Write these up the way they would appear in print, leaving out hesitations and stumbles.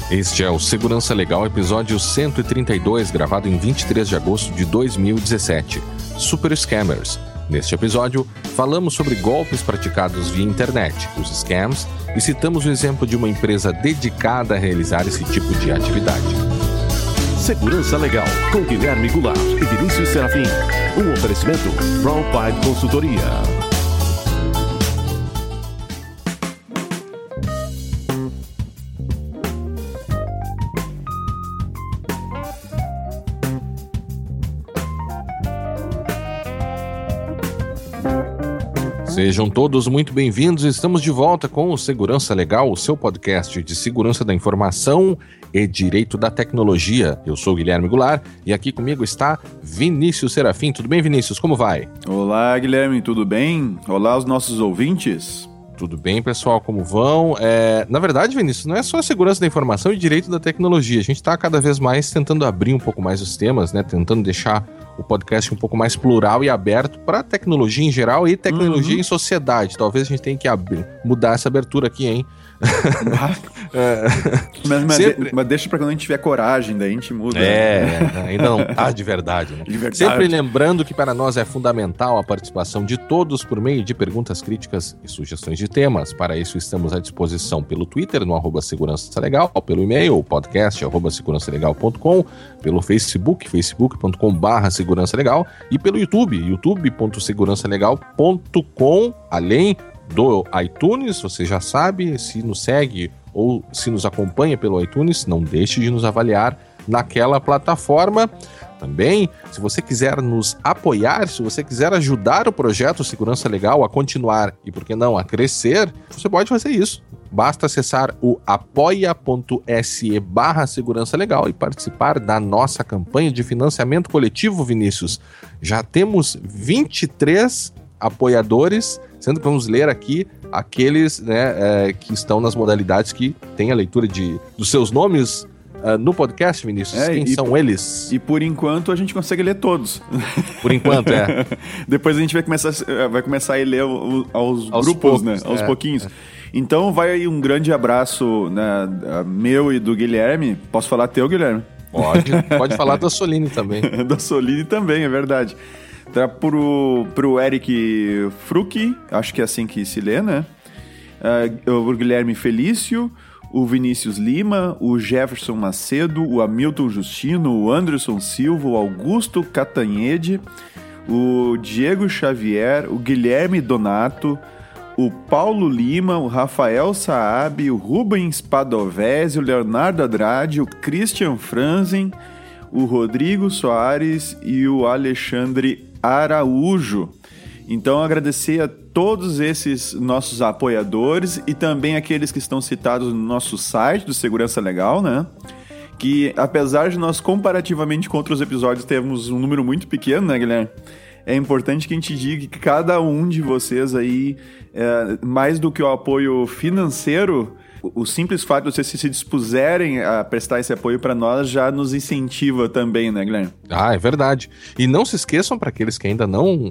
Este é o Segurança Legal, episódio 132, gravado em 23 de agosto de 2017. Super Scammers. Neste episódio, falamos sobre golpes praticados via internet, os scams, e citamos o exemplo de uma empresa dedicada a realizar esse tipo de atividade. Segurança Legal, com Guilherme Goulart e Vinícius Serafim. Um oferecimento Brown Pipe Consultoria. Sejam todos muito bem-vindos, estamos de volta com o Segurança Legal, o seu podcast de segurança da informação e direito da tecnologia. Eu sou o Guilherme Goulart e aqui comigo está Vinícius Serafim. Tudo bem, Vinícius? Como vai? Olá, Guilherme, tudo bem? Olá aos nossos ouvintes. Tudo bem, pessoal, como vão? Na verdade, Vinícius, não é só segurança da informação e direito da tecnologia. A gente está cada vez mais tentando abrir um pouco mais os temas, né? Tentando deixar o podcast um pouco mais plural e aberto para tecnologia em geral e tecnologia em sociedade. Talvez a gente tenha que mudar essa abertura aqui, hein? Mas deixa pra quando a gente tiver coragem, daí a gente muda. Ainda não tá de verdade, né? De verdade. Sempre lembrando que para nós é fundamental a participação de todos por meio de perguntas críticas e sugestões de temas. Para isso estamos à disposição pelo Twitter, no @segurançalegal, pelo e-mail, podcast, @segurançalegal.com, pelo Facebook, facebook.com/segurançalegal e pelo YouTube, youtube.segurançalegal.com, além do iTunes. Você já sabe, se nos segue ou se nos acompanha pelo iTunes, não deixe de nos avaliar naquela plataforma. Também, se você quiser nos apoiar, se você quiser ajudar o projeto Segurança Legal a continuar e, por que não, a crescer, você pode fazer isso. Basta acessar o apoia.se/Segurança Legal e participar da nossa campanha de financiamento coletivo, Vinícius. Já temos 23 apoiadores, sendo que vamos ler aqui aqueles, né, que estão nas modalidades que tem a leitura dos seus nomes no podcast, Vinícius. Quem são eles? E por enquanto a gente consegue ler todos. Por enquanto, Depois a gente vai começar a ler aos grupos, poucos, né? Aos pouquinhos. Então vai aí um grande abraço, né, meu e do Guilherme. Posso falar teu, Guilherme? Pode falar da Soline também. Da Soline também, é verdade. Tá pro Eric Frucchi, acho que é assim que se lê, né? O Guilherme Felício, o Vinícius Lima, o Jefferson Macedo, o Hamilton Justino, o Anderson Silva, o Augusto Catanhede, o Diego Xavier, o Guilherme Donato, o Paulo Lima, o Rafael Saab, o Rubens Padovese, o Leonardo Andrade, o Christian Franzen, o Rodrigo Soares e o Alexandre Araújo. Então, agradecer a todos esses nossos apoiadores e também aqueles que estão citados no nosso site do Segurança Legal, né? Que, apesar de nós, comparativamente com outros episódios, termos um número muito pequeno, né, Guilherme? É importante que a gente diga que cada um de vocês aí, mais do que o apoio financeiro, o simples fato de vocês se dispuserem a prestar esse apoio para nós já nos incentiva também, né, Guilherme? É verdade. E não se esqueçam, para aqueles que ainda não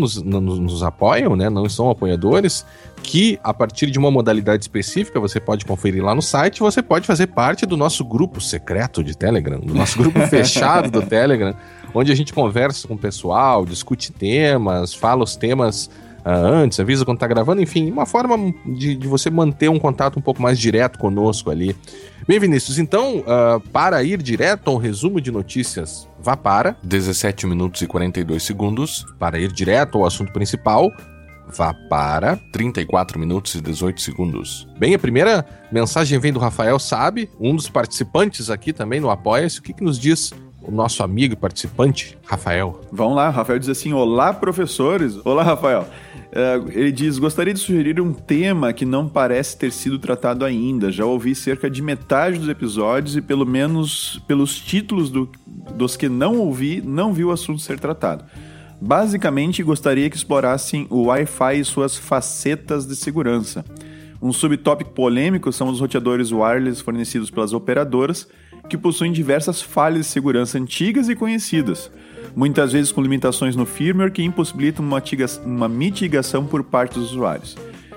nos apoiam, né, não são apoiadores, que a partir de uma modalidade específica, você pode conferir lá no site, você pode fazer parte do nosso grupo secreto de Telegram, do nosso grupo fechado do Telegram, onde a gente conversa com o pessoal, discute temas, fala os temas antes, avisa quando tá gravando, enfim, uma forma de você manter um contato um pouco mais direto conosco ali. Bem, Vinícius, então, para ir direto ao resumo de notícias, vá para 17 minutos e 42 segundos. Para ir direto ao assunto principal, vá para 34 minutos e 18 segundos. Bem, a primeira mensagem vem do Rafael Saab, um dos participantes aqui também no Apoia-se. O que nos diz o nosso amigo e participante, Rafael? Vamos lá, Rafael diz assim: olá, professores. Olá, Rafael. Ele diz: gostaria de sugerir um tema que não parece ter sido tratado ainda. Já ouvi cerca de metade dos episódios e pelo menos pelos títulos dos que não ouvi, não vi o assunto ser tratado. Basicamente, gostaria que explorassem o Wi-Fi e suas facetas de segurança. Um subtópico polêmico são os roteadores wireless fornecidos pelas operadoras, que possuem diversas falhas de segurança antigas e conhecidas, muitas vezes com limitações no firmware que impossibilitam uma mitigação por parte dos usuários.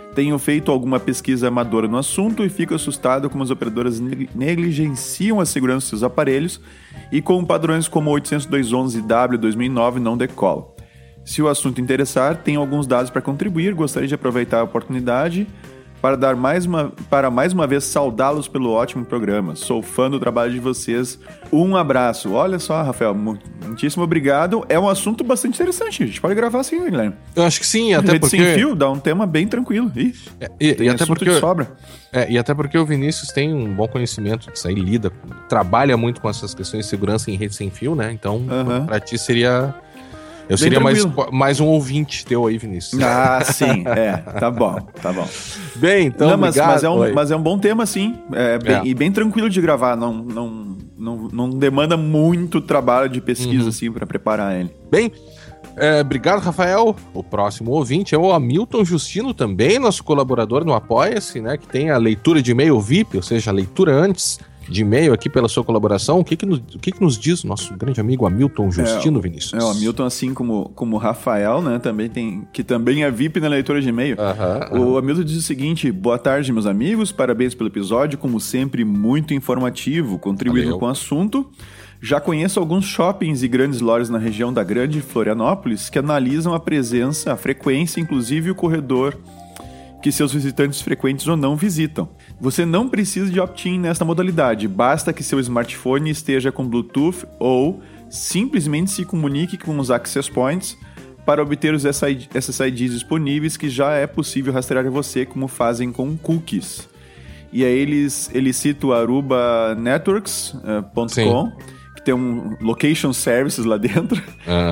Tenho feito alguma pesquisa amadora no assunto e fico assustado como as operadoras negligenciam a segurança dos seus aparelhos e com padrões como 802.11w 2009 não decolam. Se o assunto interessar, tenho alguns dados para contribuir, gostaria de aproveitar a oportunidade para mais uma vez saudá-los pelo ótimo programa. Sou fã do trabalho de vocês. Um abraço. Olha só, Rafael, muitíssimo obrigado. É um assunto bastante interessante. A gente pode gravar assim, né, Guilherme? Eu acho que sim, até porque... Sem fio, dá um tema bem tranquilo. E até porque de sobra. E até porque o Vinícius tem um bom conhecimento disso aí, trabalha muito com essas questões de segurança em rede sem fio, né? Então, pra ti seria... Eu bem seria mais um ouvinte teu aí, Vinícius. Ah, sim. Tá bom. Bem, então, mas é um bom tema, sim. E bem tranquilo de gravar. Não demanda muito trabalho de pesquisa, assim, para preparar ele. Bem, obrigado, Rafael. O próximo ouvinte é o Hamilton Justino, também nosso colaborador no Apoia-se, né? Que tem a leitura de e-mail VIP, ou seja, a leitura antes de e-mail aqui pela sua colaboração. O que nos diz o nosso grande amigo Hamilton Justino, Vinícius? O Hamilton, assim como o Rafael, né, que também é VIP na leitura de e-mail. O Hamilton diz o seguinte: boa tarde, meus amigos, parabéns pelo episódio, como sempre, muito informativo, contribuindo com o assunto. Já conheço alguns shoppings e grandes lojas na região da Grande Florianópolis que analisam a presença, a frequência, inclusive o corredor que seus visitantes frequentes ou não visitam. Você não precisa de opt-in nesta modalidade, basta que seu smartphone esteja com Bluetooth ou simplesmente se comunique com os access points para obter os SSIDs disponíveis, que já é possível rastrear você, como fazem com cookies. E aí eles citam o arubanetworks.com, que tem um location services lá dentro.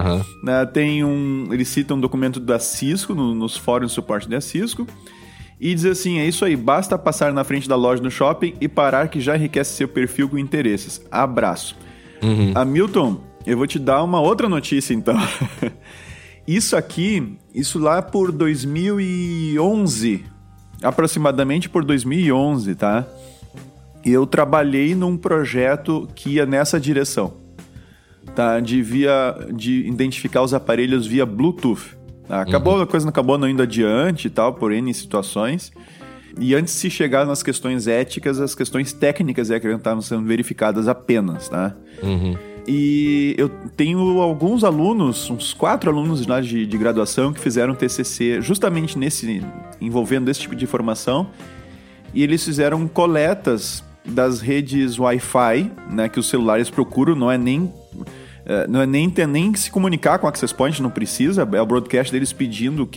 Eles citam um documento da Cisco, nos fóruns de suporte da Cisco. E diz assim: é isso aí, basta passar na frente da loja no shopping e parar que já enriquece seu perfil com interesses. Abraço. Hamilton, eu vou te dar uma outra notícia então. Isso lá por 2011, aproximadamente por 2011, tá? Eu trabalhei num projeto que ia nessa direção, tá? De identificar os aparelhos via Bluetooth. A coisa não acabou não indo adiante e tal, por N situações. E antes de se chegar nas questões éticas, as questões técnicas que estavam sendo verificadas apenas, tá? E eu tenho alguns alunos, uns 4 alunos lá de graduação que fizeram TCC justamente envolvendo esse tipo de informação. E eles fizeram coletas das redes Wi-Fi, né, que os celulares procuram, não é nem se comunicar com o Access Point, não precisa, é o broadcast deles pedindo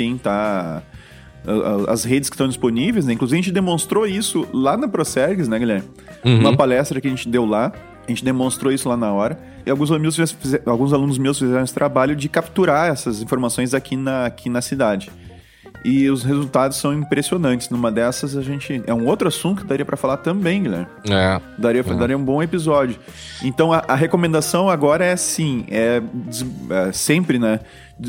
as redes que estão disponíveis, né? Inclusive a gente demonstrou isso lá na Procergs, né, Guilherme? Uma palestra que a gente deu lá, a gente demonstrou isso lá na hora, e alguns alunos meus fizeram esse trabalho de capturar essas informações aqui na cidade. E os resultados são impressionantes. Numa dessas, é um outro assunto que daria para falar também, Guilherme. Daria um bom episódio. Então, a recomendação agora é assim, sempre, né?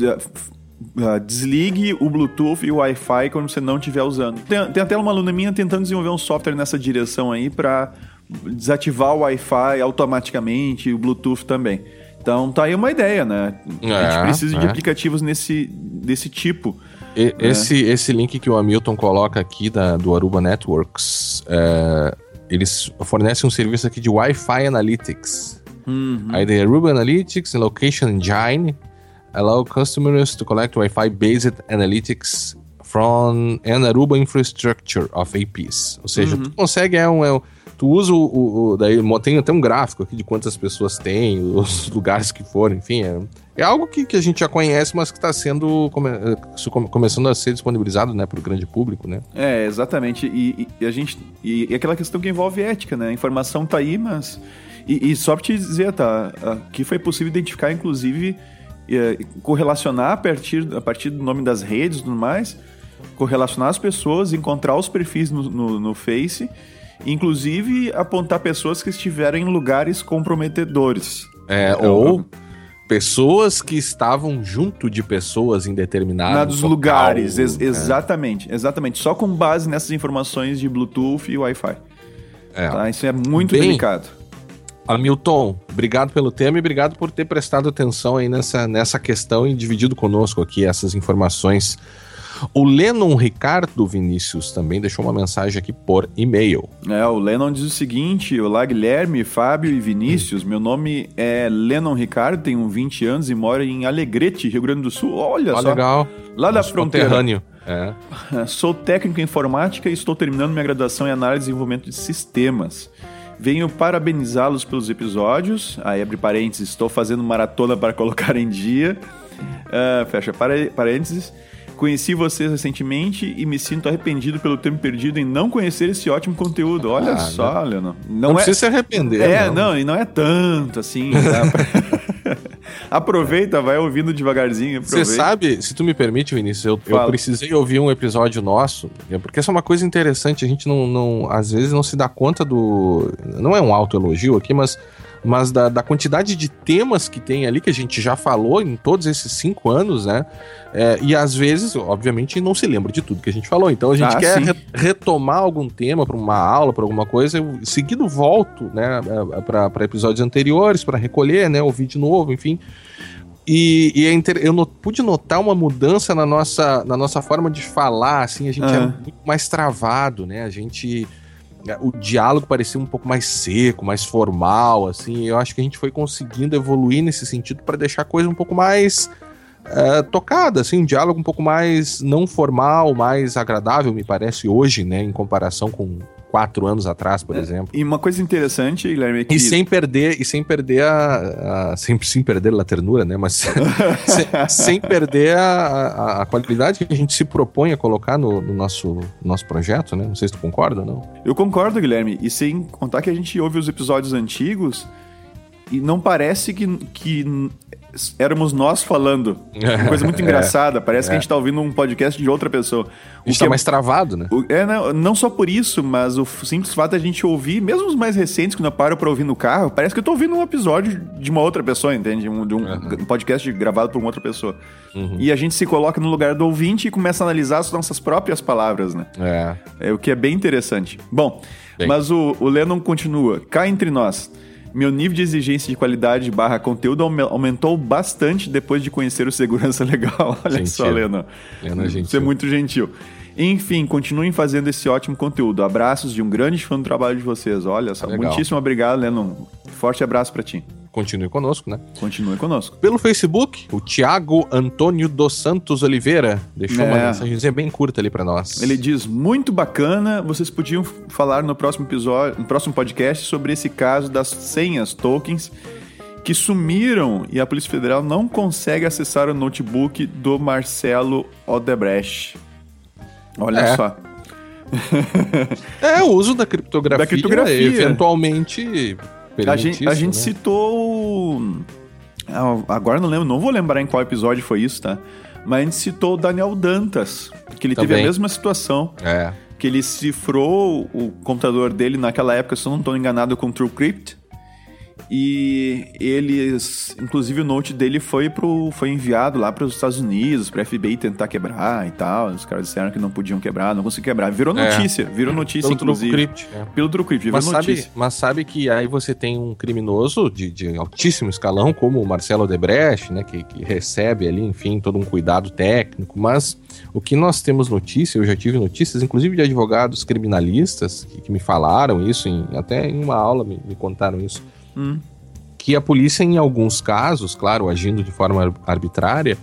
Desligue o Bluetooth e o Wi-Fi quando você não estiver usando. Tem até uma aluna minha tentando desenvolver um software nessa direção aí para desativar o Wi-Fi automaticamente e o Bluetooth também. Então, tá aí uma ideia, né? A gente precisa de aplicativos desse tipo. Esse link que o Hamilton coloca aqui do Aruba Networks, eles fornecem um serviço aqui de Wi-Fi Analytics. Aí the Aruba Analytics and Location Engine allow customers to collect Wi-Fi-based analytics from an Aruba infrastructure of APs. Ou seja, tu consegue, tu usa daí tem até um gráfico aqui de quantas pessoas tem, os lugares que foram, enfim, é algo que a gente já conhece, mas que está sendo começando a ser disponibilizado, né, para o grande público, né? Exatamente. E aquela questão que envolve ética, né? A informação tá aí, mas... E só para te dizer, tá? Que foi possível identificar, inclusive, correlacionar a partir do nome das redes e tudo mais, correlacionar as pessoas, encontrar os perfis no Face, inclusive apontar pessoas que estiveram em lugares comprometedores. Ou pessoas que estavam junto de pessoas em determinados lugares. Exatamente. Só com base nessas informações de Bluetooth e Wi-Fi. Tá? Isso é muito delicado. Hamilton, obrigado pelo tema e obrigado por ter prestado atenção aí nessa questão e dividido conosco aqui essas informações O Lennon Ricardo Vinícius também deixou uma mensagem aqui por e-mail. O Lennon diz o seguinte: olá Guilherme, Fábio e Vinícius, meu nome é Lennon Ricardo, tenho 20 anos e moro em Alegrete, Rio Grande do Sul. Olha só, legal. Lá da fronteira. Conterrâneo. Sou técnico em informática e estou terminando minha graduação em análise e desenvolvimento de sistemas. Venho parabenizá-los pelos episódios. Aí abre parênteses, estou fazendo maratona para colocar em dia. Fecha parênteses. Conheci vocês recentemente e me sinto arrependido pelo tempo perdido em não conhecer esse ótimo conteúdo. Olha só, Leonardo. Não precisa se arrepender. E não é tanto assim. Aproveita, vai ouvindo devagarzinho. Você sabe, se tu me permite, Vinícius, eu precisei ouvir um episódio nosso, porque essa é uma coisa interessante, a gente não às vezes não se dá conta do... Não é um autoelogio aqui, mas da quantidade de temas que tem ali, que a gente já falou em todos esses 5 anos, né? E às vezes, obviamente, não se lembra de tudo que a gente falou. Então a gente quer retomar algum tema para uma aula, para alguma coisa. Eu, seguido, volto, né, para episódios anteriores, para recolher, né, ouvir de novo, enfim. Eu pude notar uma mudança na nossa forma de falar, assim, a gente é muito mais travado, né? O diálogo parecia um pouco mais seco, mais formal, assim. Eu acho que a gente foi conseguindo evoluir nesse sentido para deixar a coisa um pouco mais tocada, assim, um diálogo um pouco mais não formal, mais agradável, me parece, hoje, né, em comparação com 4 anos atrás, por exemplo. E uma coisa interessante, Guilherme, é que... sem perder a ternura, né? Mas sem perder a qualidade que a gente se propõe a colocar no nosso projeto, né? Não sei se tu concorda ou não. Eu concordo, Guilherme. E sem contar que a gente ouve os episódios antigos e não parece que éramos nós falando. Uma coisa muito engraçada. Parece que a gente tá ouvindo um podcast de outra pessoa. A gente tá mais travado, né? Não só por isso, mas o simples fato de a gente ouvir, mesmo os mais recentes, quando eu paro pra ouvir no carro, parece que eu tô ouvindo um episódio de uma outra pessoa, entende? De um podcast gravado por uma outra pessoa. E a gente se coloca no lugar do ouvinte e começa a analisar as nossas próprias palavras, né? O que é bem interessante. Bom, mas o Lennon continua. Cá entre nós, meu nível de exigência de qualidade / conteúdo aumentou bastante depois de conhecer o Segurança Legal. Olha gentil. Só, Lennon. Você é muito gentil. Enfim, continuem fazendo esse ótimo conteúdo. Abraços de um grande fã do trabalho de vocês. Olha só, muitíssimo obrigado, Lennon. Forte abraço pra ti. Continue conosco, né? Continue conosco. Pelo Facebook, o Thiago Antônio dos Santos Oliveira deixou uma mensagenzinha bem curta ali pra nós. Ele diz, muito bacana, vocês podiam falar no próximo episódio, no próximo podcast sobre esse caso das senhas tokens que sumiram e a Polícia Federal não consegue acessar o notebook do Marcelo Odebrecht. Olha só. O uso da criptografia. Eventualmente... A gente citou... Agora não vou lembrar em qual episódio foi isso, tá? Mas a gente citou o Daniel Dantas, que ele teve a mesma situação. Que ele cifrou o computador dele naquela época, se eu não estou enganado, com TrueCrypt. E eles... Inclusive o note dele foi enviado lá para os Estados Unidos, para a FBI tentar quebrar e tal. Os caras disseram que não podiam quebrar, não conseguiam quebrar. Virou notícia, pelo inclusive. Pelo TrueCrypt, virou notícia. Mas sabe que aí você tem um criminoso de altíssimo escalão, como o Marcelo Odebrecht, né, que recebe ali, enfim, todo um cuidado técnico. Mas o que nós temos notícia, eu já tive notícias, inclusive de advogados criminalistas que me falaram isso, até em uma aula me contaram isso. Que a polícia, em alguns casos, claro, agindo de forma arbitrária,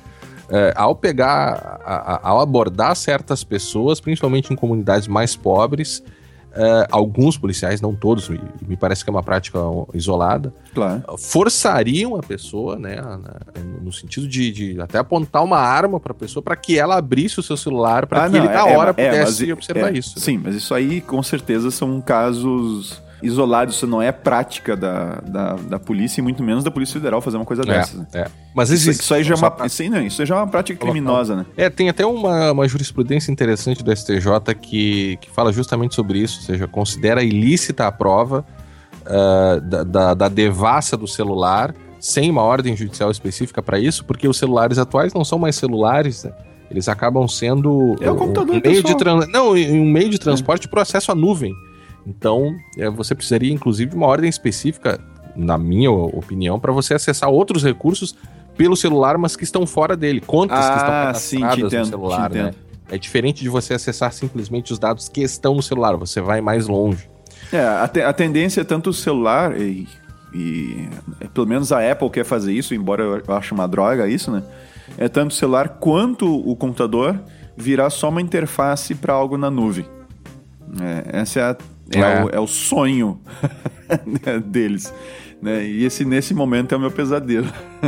ao abordar certas pessoas, principalmente em comunidades mais pobres, alguns policiais, não todos, me parece que é uma prática isolada, forçariam a pessoa, né, no sentido de até apontar uma arma para a pessoa, para que ela abrisse o seu celular, para que ele na hora pudesse observar isso. Sim, mas isso aí com certeza são casos isolados, isso não é prática da polícia e muito menos da Polícia Federal fazer uma coisa dessas. Né? Mas existe. Isso aí já é uma prática criminosa, né? Tem até uma jurisprudência interessante do STJ que fala justamente sobre isso, ou seja, considera ilícita a prova da devassa do celular sem uma ordem judicial específica para isso, porque os celulares atuais não são mais celulares, né? Eles acabam sendo um meio de transporte por acesso à nuvem. Então, você precisaria, inclusive, de uma ordem específica, na minha opinião, para você acessar outros recursos pelo celular, mas que estão fora dele. Contas que estão cadastradas no celular, né? É diferente de você acessar simplesmente os dados que estão no celular, você vai mais longe. A tendência é tanto o celular e pelo menos a Apple quer fazer isso, embora eu ache uma droga isso, né? É tanto o celular quanto o computador virar só uma interface para algo na nuvem. Esse é o sonho deles. Né? E nesse momento é o meu pesadelo.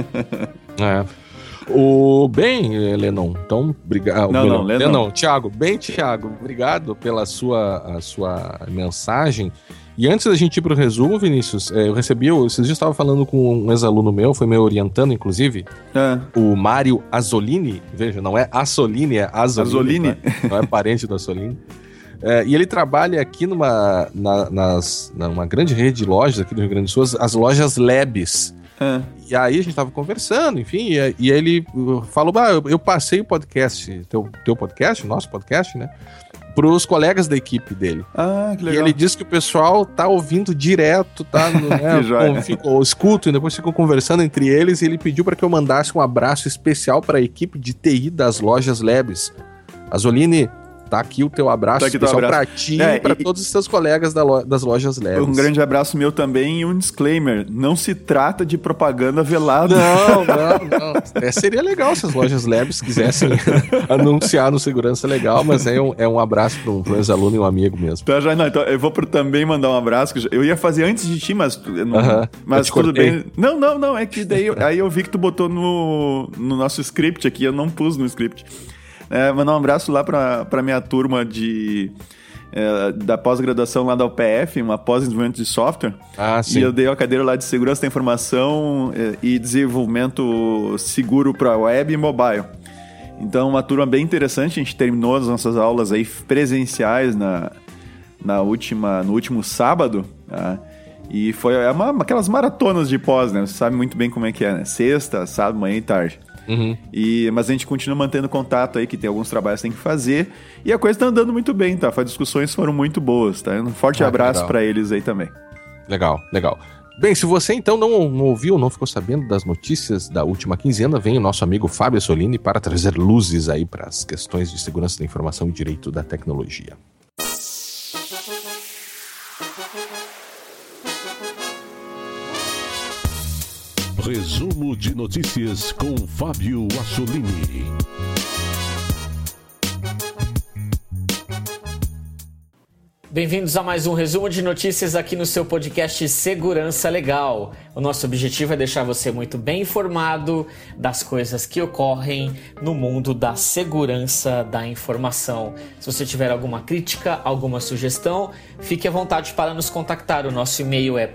Bem, Lennon, então, obrigado. Lennon, Thiago, obrigado pela sua mensagem. E antes da gente ir para o resumo, Vinícius, eu recebi, esses dias eu estava falando com um ex-aluno meu, foi me orientando, inclusive, o Mário Azzolini, veja, não é Assolini, é Azzolini. Tá? Não é parente do Assolini. E ele trabalha aqui numa grande rede de lojas aqui do Rio Grande do Sul, as lojas Labs. E aí a gente tava conversando, enfim, e aí ele falou, eu passei o podcast, teu podcast, nosso podcast, né, pros colegas da equipe dele. Que legal. E ele disse que o pessoal tá ouvindo direto, tá, escutam e depois ficam conversando entre eles, e ele pediu para que eu mandasse um abraço especial para a equipe de TI das lojas Labs. Azzolini, tá aqui o teu abraço especial pra ti e pra todos os teus colegas das lojas Labs. Um grande abraço meu também e um disclaimer. Não se trata de propaganda velada. Não. Seria legal se as lojas Labs quisessem anunciar no Segurança Legal, mas é um abraço para um ex-aluno e um amigo mesmo. Então eu vou também mandar um abraço. Que eu ia fazer antes de ti, mas tudo bem. Não. É que daí aí eu vi que tu botou no nosso script aqui. Eu não pus no script. Mandar um abraço lá para minha turma da pós-graduação lá da UPF, uma pós-desenvolvimento de software. Sim. E eu dei a cadeira lá de segurança da informação e desenvolvimento seguro para web e mobile. Então, uma turma bem interessante. A gente terminou as nossas aulas aí presenciais no último sábado. E foi aquelas maratonas de pós, né? Você sabe muito bem como é que é, né? Sexta, sábado, manhã e tarde. Uhum. Mas a gente continua mantendo contato aí, que tem alguns trabalhos que tem que fazer. E a coisa tá andando muito bem, tá? As discussões foram muito boas, tá? Um forte abraço para eles aí também. Legal. Bem, se você então não ouviu, não ficou sabendo das notícias da última quinzena, vem o nosso amigo Fábio Assolini para trazer luzes aí para as questões de segurança da informação e direito da tecnologia. Resumo de notícias com Fábio Assolini. Bem-vindos a mais um resumo de notícias aqui no seu podcast Segurança Legal. O nosso objetivo é deixar você muito bem informado das coisas que ocorrem no mundo da segurança da informação. Se você tiver alguma crítica, alguma sugestão, fique à vontade para nos contactar. O nosso e-mail é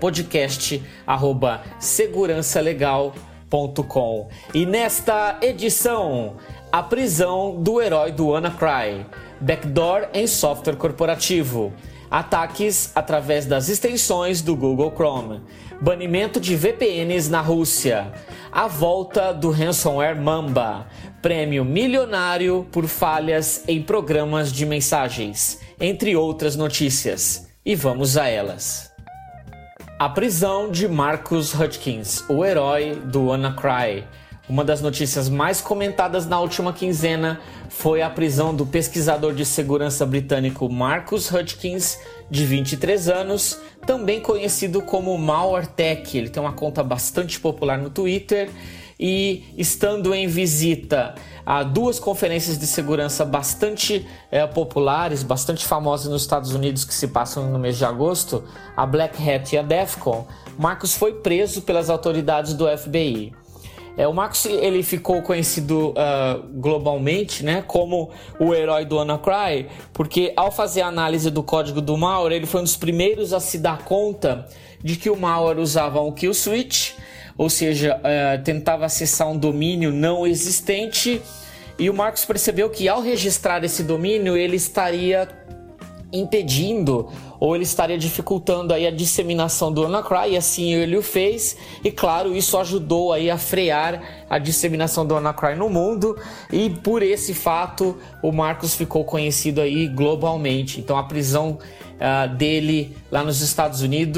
podcast@segurançalegal.com. E nesta edição, a prisão do herói do WannaCry. Backdoor em software corporativo, ataques através das extensões do Google Chrome, banimento de VPNs na Rússia, a volta do ransomware Mamba, prêmio milionário por falhas em programas de mensagens, entre outras notícias. E vamos a elas. A prisão de Marcus Hutchins, o herói do WannaCry. Uma das notícias mais comentadas na última quinzena foi a prisão do pesquisador de segurança britânico Marcus Hutchins, de 23 anos, também conhecido como MalwareTech. Ele tem uma conta bastante popular no Twitter e, estando em visita a duas conferências de segurança bastante populares, bastante famosas nos Estados Unidos que se passam no mês de agosto, a Black Hat e a DEF CON, Marcus foi preso pelas autoridades do FBI. O Marcus ele ficou conhecido globalmente, né, como o herói do WannaCry, porque ao fazer a análise do código do malware, ele foi um dos primeiros a se dar conta de que o malware usava um kill switch, ou seja, tentava acessar um domínio não existente, e o Marcus percebeu que ao registrar esse domínio, ele estaria impedindo ou ele estaria dificultando aí a disseminação do WannaCry, e assim ele o fez, e claro, isso ajudou aí a frear a disseminação do WannaCry no mundo, e por esse fato o Marcus ficou conhecido aí globalmente. Então a prisão dele lá nos Estados Unidos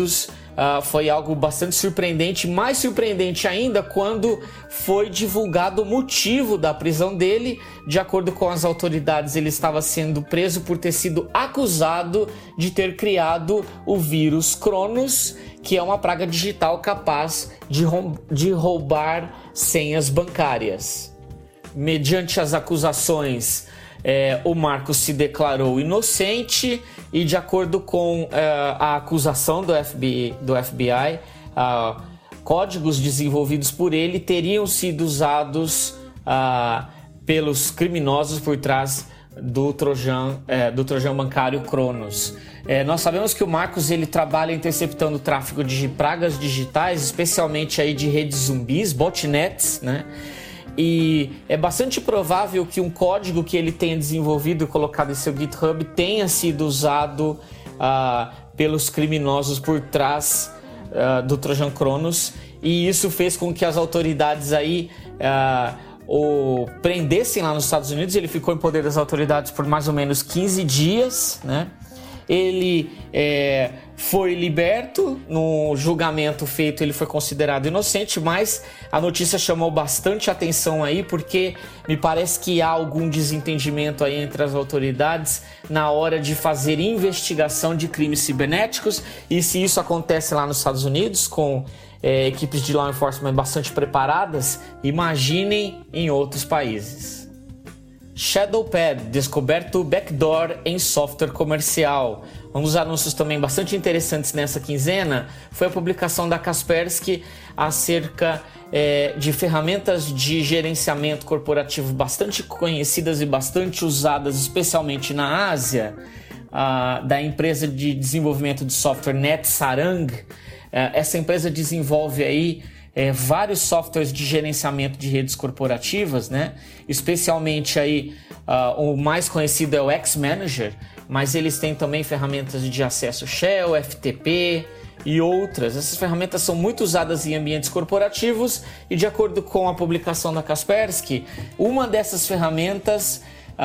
foi algo bastante surpreendente, mais surpreendente ainda quando foi divulgado o motivo da prisão dele. De acordo com as autoridades, ele estava sendo preso por ter sido acusado de ter criado o vírus Cronos, que é uma praga digital capaz de roubar senhas bancárias. Mediante as acusações, o Marcos se declarou inocente e, de acordo com a acusação do FBI, códigos desenvolvidos por ele teriam sido usados pelos criminosos por trás do trojan bancário Cronos. Nós sabemos que o Marcos ele trabalha interceptando o tráfego de pragas digitais, especialmente aí de redes zumbis, botnets, né? E é bastante provável que um código que ele tenha desenvolvido e colocado em seu GitHub tenha sido usado pelos criminosos por trás do Trojan Cronos, e isso fez com que as autoridades aí o prendessem lá nos Estados Unidos. Ele ficou em poder das autoridades por mais ou menos 15 dias, né? Ele foi liberto. No julgamento feito, ele foi considerado inocente, mas a notícia chamou bastante atenção aí, porque me parece que há algum desentendimento aí entre as autoridades na hora de fazer investigação de crimes cibernéticos. E se isso acontece lá nos Estados Unidos, com equipes de law enforcement bastante preparadas, imaginem em outros países. Shadowpad, descoberto backdoor em software comercial. Um dos anúncios também bastante interessantes nessa quinzena foi a publicação da Kaspersky acerca de ferramentas de gerenciamento corporativo bastante conhecidas e bastante usadas, especialmente na Ásia, da empresa de desenvolvimento de software NetSarang. Essa empresa desenvolve aí vários softwares de gerenciamento de redes corporativas, né? Especialmente aí o mais conhecido é o X-Manager, mas eles têm também ferramentas de acesso Shell, FTP e outras. Essas ferramentas são muito usadas em ambientes corporativos e, de acordo com a publicação da Kaspersky, uma dessas ferramentas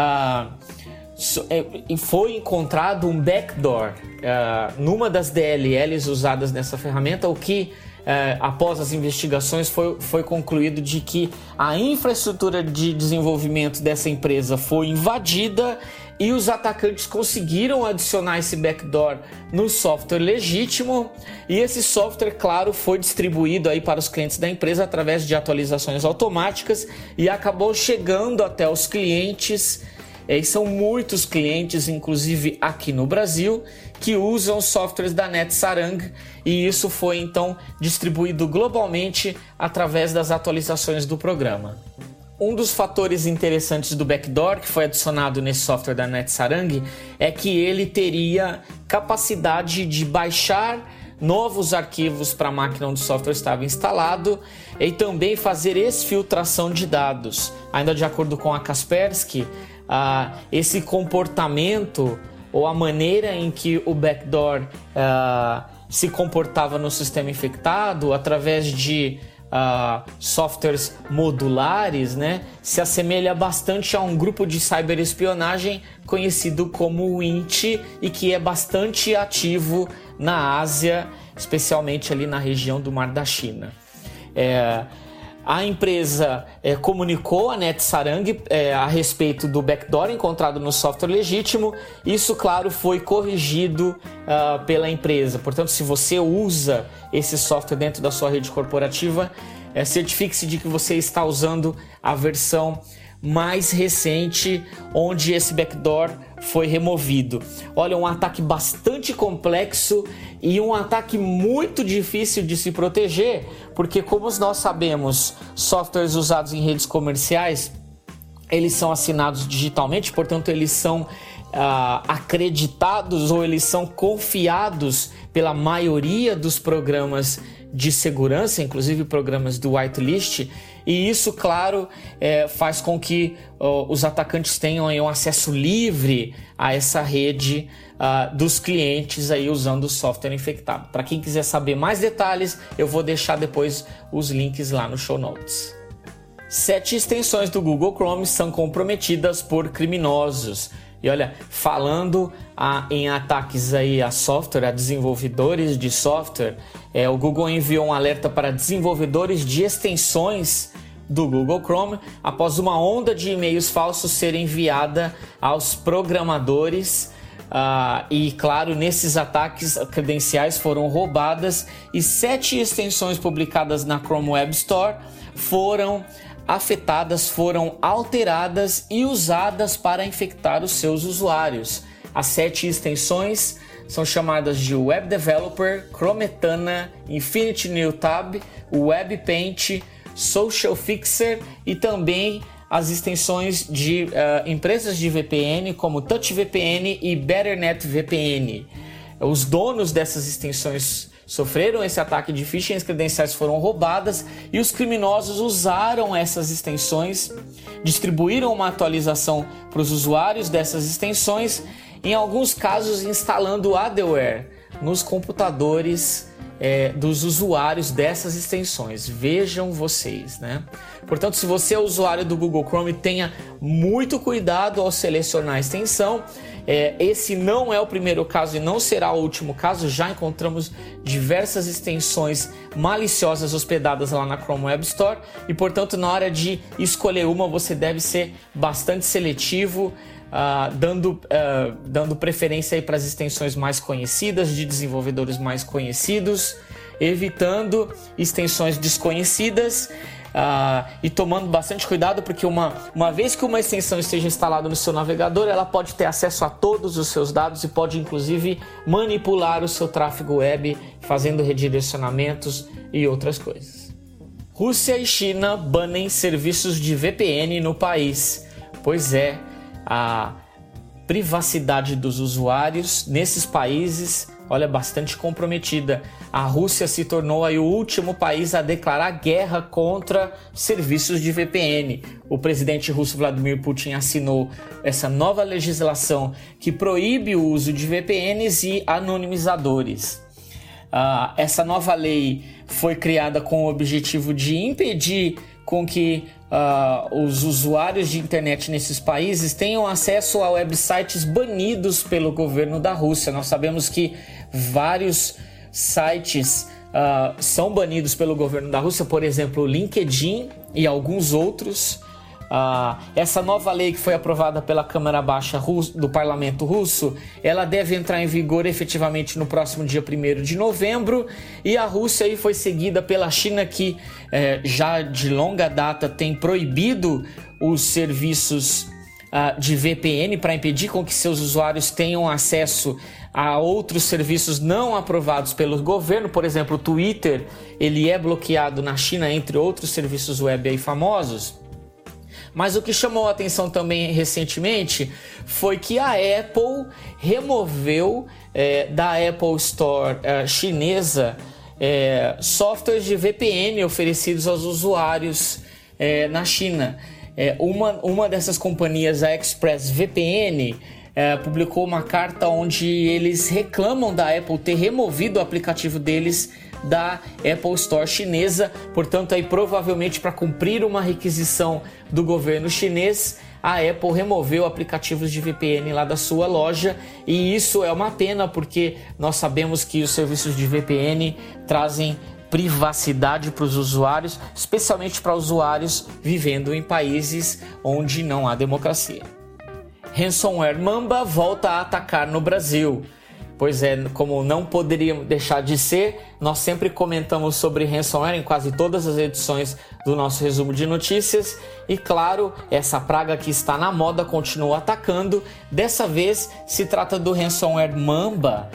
foi encontrado um backdoor numa das DLLs usadas nessa ferramenta, o que após as investigações foi concluído de que a infraestrutura de desenvolvimento dessa empresa foi invadida e os atacantes conseguiram adicionar esse backdoor no software legítimo, e esse software, claro, foi distribuído aí para os clientes da empresa através de atualizações automáticas e acabou chegando até os clientes. E são muitos clientes, inclusive aqui no Brasil, que usam softwares da NetSarang, e isso foi então distribuído globalmente através das atualizações do programa. Um dos fatores interessantes do backdoor que foi adicionado nesse software da NetSarang é que ele teria capacidade de baixar novos arquivos para a máquina onde o software estava instalado e também fazer exfiltração de dados. Ainda de acordo com a Kaspersky, esse comportamento ou a maneira em que o backdoor se comportava no sistema infectado através de softwares modulares, né, se assemelha bastante a um grupo de cyberespionagem conhecido como WINT e que é bastante ativo na Ásia, especialmente ali na região do Mar da China. A empresa comunicou a NetSarang a respeito do backdoor encontrado no software legítimo. Isso, claro, foi corrigido pela empresa. Portanto, se você usa esse software dentro da sua rede corporativa, certifique-se de que você está usando a versão mais recente, onde esse backdoor foi removido. Olha, um ataque bastante complexo e um ataque muito difícil de se proteger, porque, como nós sabemos, softwares usados em redes comerciais, eles são assinados digitalmente, portanto eles são acreditados ou eles são confiados pela maioria dos programas de segurança, inclusive programas do whitelist, e isso, claro, faz com que os atacantes tenham aí um acesso livre a essa rede dos clientes aí usando o software infectado. Para quem quiser saber mais detalhes, eu vou deixar depois os links lá no show notes. 7 extensões do Google Chrome são comprometidas por criminosos. E olha, falando em ataques aí a software, a desenvolvedores de software, o Google enviou um alerta para desenvolvedores de extensões do Google Chrome após uma onda de e-mails falsos ser enviada aos programadores. E claro, nesses ataques, credenciais foram roubadas e 7 extensões publicadas na Chrome Web Store foram afetadas, foram alteradas e usadas para infectar os seus usuários. As 7 extensões são chamadas de Web Developer, Chrometana, Infinity New Tab, Web Paint, Social Fixer e também as extensões de empresas de VPN como TouchVPN e BetterNet VPN. Os donos dessas extensões sofreram esse ataque de phishing, as credenciais foram roubadas e os criminosos usaram essas extensões, distribuíram uma atualização para os usuários dessas extensões, em alguns casos instalando adware nos computadores dos usuários dessas extensões. Vejam vocês, né? Portanto, se você é usuário do Google Chrome, tenha muito cuidado ao selecionar a extensão. Esse não é o primeiro caso e não será o último caso. Já encontramos diversas extensões maliciosas hospedadas lá na Chrome Web Store e, portanto, na hora de escolher uma, você deve ser bastante seletivo, dando preferência para as extensões mais conhecidas, de desenvolvedores mais conhecidos, evitando extensões desconhecidas. E tomando bastante cuidado, porque uma vez que uma extensão esteja instalada no seu navegador, ela pode ter acesso a todos os seus dados e pode inclusive manipular o seu tráfego web, fazendo redirecionamentos e outras coisas. Rússia e China banem serviços de VPN no país. Pois é, a privacidade dos usuários nesses países, olha, bastante comprometida. A Rússia se tornou aí o último país a declarar guerra contra serviços de VPN. O presidente russo Vladimir Putin assinou essa nova legislação que proíbe o uso de VPNs e anonimizadores. Essa nova lei foi criada com o objetivo de impedir com que os usuários de internet nesses países tenham acesso a websites banidos pelo governo da Rússia. Nós sabemos que vários sites são banidos pelo governo da Rússia, por exemplo, o LinkedIn e alguns outros. Essa nova lei que foi aprovada pela Câmara Baixa do Parlamento Russo, ela deve entrar em vigor efetivamente no próximo dia 1º de novembro, e a Rússia aí foi seguida pela China, que já de longa data tem proibido os serviços de VPN para impedir com que seus usuários tenham acesso a outros serviços não aprovados pelo governo. Por exemplo, o Twitter, ele é bloqueado na China, entre outros serviços web aí famosos. Mas o que chamou a atenção também recentemente foi que a Apple removeu da Apple Store chinesa softwares de VPN oferecidos aos usuários na China. Uma dessas companhias, a ExpressVPN, publicou uma carta onde eles reclamam da Apple ter removido o aplicativo deles da Apple Store chinesa. Portanto, aí provavelmente para cumprir uma requisição do governo chinês, a Apple removeu aplicativos de VPN lá da sua loja, e isso é uma pena, porque nós sabemos que os serviços de VPN trazem privacidade para os usuários, especialmente para usuários vivendo em países onde não há democracia. Ransomware Mamba volta a atacar no Brasil. Pois é, como não poderia deixar de ser, nós sempre comentamos sobre ransomware em quase todas as edições do nosso resumo de notícias. E claro, essa praga que está na moda continua atacando. Dessa vez se trata do ransomware Mamba.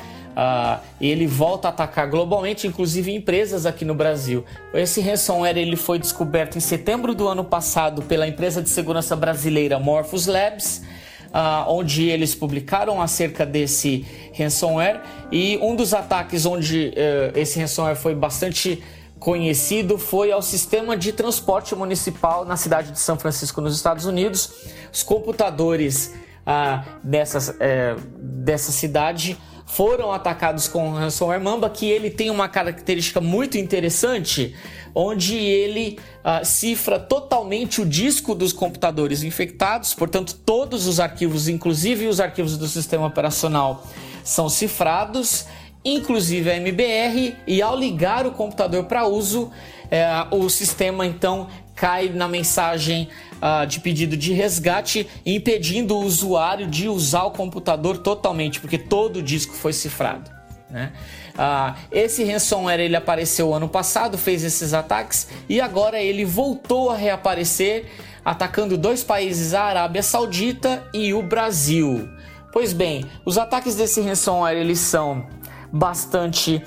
Ele volta a atacar globalmente, inclusive empresas aqui no Brasil. Esse ransomware ele foi descoberto em setembro do ano passado pela empresa de segurança brasileira Morphos Labs, onde eles publicaram acerca desse ransomware, e um dos ataques onde esse ransomware foi bastante conhecido foi ao sistema de transporte municipal na cidade de São Francisco, nos Estados Unidos. Os computadores dessa cidade foram atacados com ransomware Mamba, que ele tem uma característica muito interessante, onde ele cifra totalmente o disco dos computadores infectados, portanto todos os arquivos, inclusive os arquivos do sistema operacional, são cifrados, inclusive a MBR, e ao ligar o computador para uso, o sistema então cai na mensagem de pedido de resgate, impedindo o usuário de usar o computador totalmente, porque todo o disco foi cifrado, né? Esse ransomware ele apareceu ano passado, fez esses ataques, e agora ele voltou a reaparecer, atacando 2 países, a Arábia Saudita e o Brasil. Pois bem, os ataques desse ransomware eles são bastante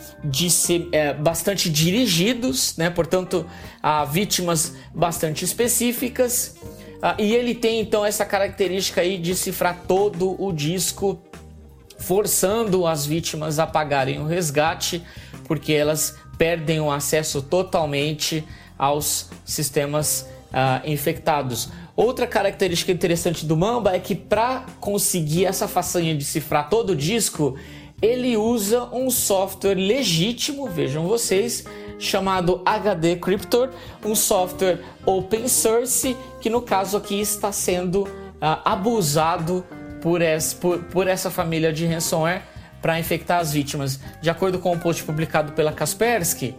dirigidos, né? Portanto, vítimas bastante específicas, e ele tem então essa característica aí de cifrar todo o disco, forçando as vítimas a pagarem o resgate, porque elas perdem o acesso totalmente aos sistemas infectados. Outra característica interessante do Mamba é que, para conseguir essa façanha de cifrar todo o disco, ele usa um software legítimo, vejam vocês, chamado HD Cryptor, um software open source que no caso aqui está sendo abusado por essa família de ransomware para infectar as vítimas. De acordo com o post publicado pela Kaspersky,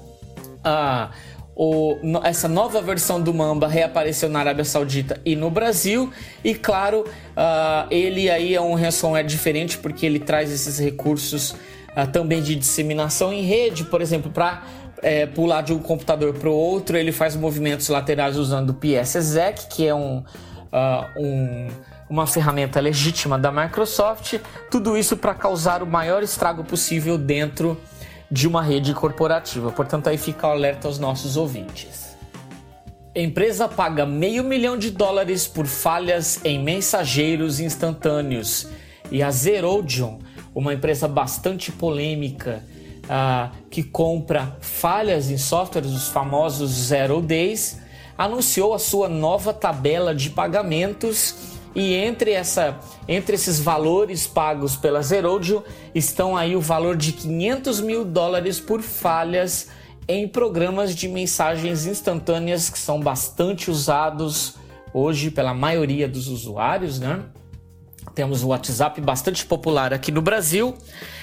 essa nova versão do Mamba reapareceu na Arábia Saudita e no Brasil, e claro, ele aí é um ransomware diferente porque ele traz esses recursos também de disseminação em rede. Por exemplo, para pular de um computador para o outro, ele faz movimentos laterais usando o PSExec, que é uma ferramenta legítima da Microsoft, tudo isso para causar o maior estrago possível dentro de uma rede corporativa. Portanto, aí fica o alerta aos nossos ouvintes. A empresa paga $500 mil por falhas em mensageiros instantâneos. E a Zerodium, uma empresa bastante polêmica, que compra falhas em softwares, os famosos Zero Days, anunciou a sua nova tabela de pagamentos. E entre esses valores pagos pela Zerodium estão aí o valor de $500 mil por falhas em programas de mensagens instantâneas que são bastante usados hoje pela maioria dos usuários, né? Temos o WhatsApp bastante popular aqui no Brasil.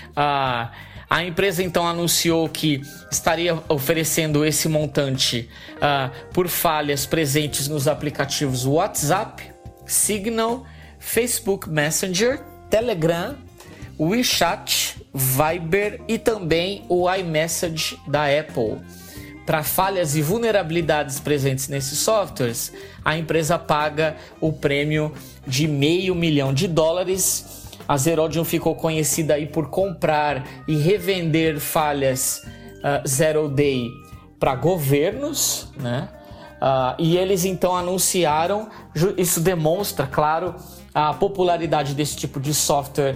A empresa então anunciou que estaria oferecendo esse montante por falhas presentes nos aplicativos WhatsApp, Signal, Facebook Messenger, Telegram, WeChat, Viber e também o iMessage da Apple. Para falhas e vulnerabilidades presentes nesses softwares, a empresa paga o prêmio de $500 mil. A Zerodium ficou conhecida aí por comprar e revender falhas Zero Day para governos, né? E eles então anunciaram, isso demonstra, claro, a popularidade desse tipo de software,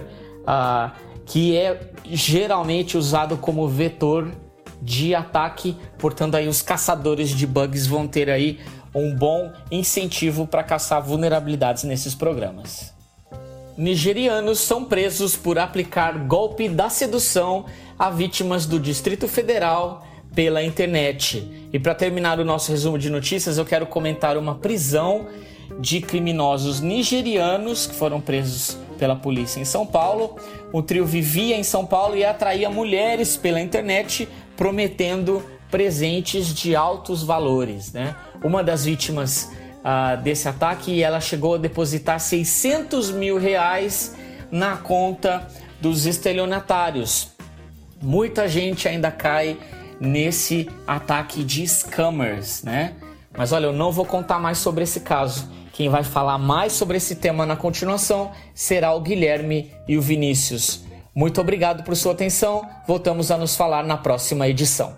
que é geralmente usado como vetor de ataque. Portanto, aí os caçadores de bugs vão ter aí um bom incentivo para caçar vulnerabilidades nesses programas. Nigerianos são presos por aplicar golpe da sedução a vítimas do Distrito Federal pela internet. E para terminar o nosso resumo de notícias, eu quero comentar uma prisão de criminosos nigerianos que foram presos pela polícia em São Paulo. O trio vivia em São Paulo e atraía mulheres pela internet, prometendo presentes de altos valores, né? Uma das vítimas desse ataque, ela chegou a depositar R$600 mil na conta dos estelionatários. Muita gente ainda cai nesse ataque de scammers, né? Mas olha, eu não vou contar mais sobre esse caso. Quem vai falar mais sobre esse tema na continuação será o Guilherme e o Vinícius. Muito obrigado por sua atenção. Voltamos a nos falar na próxima edição.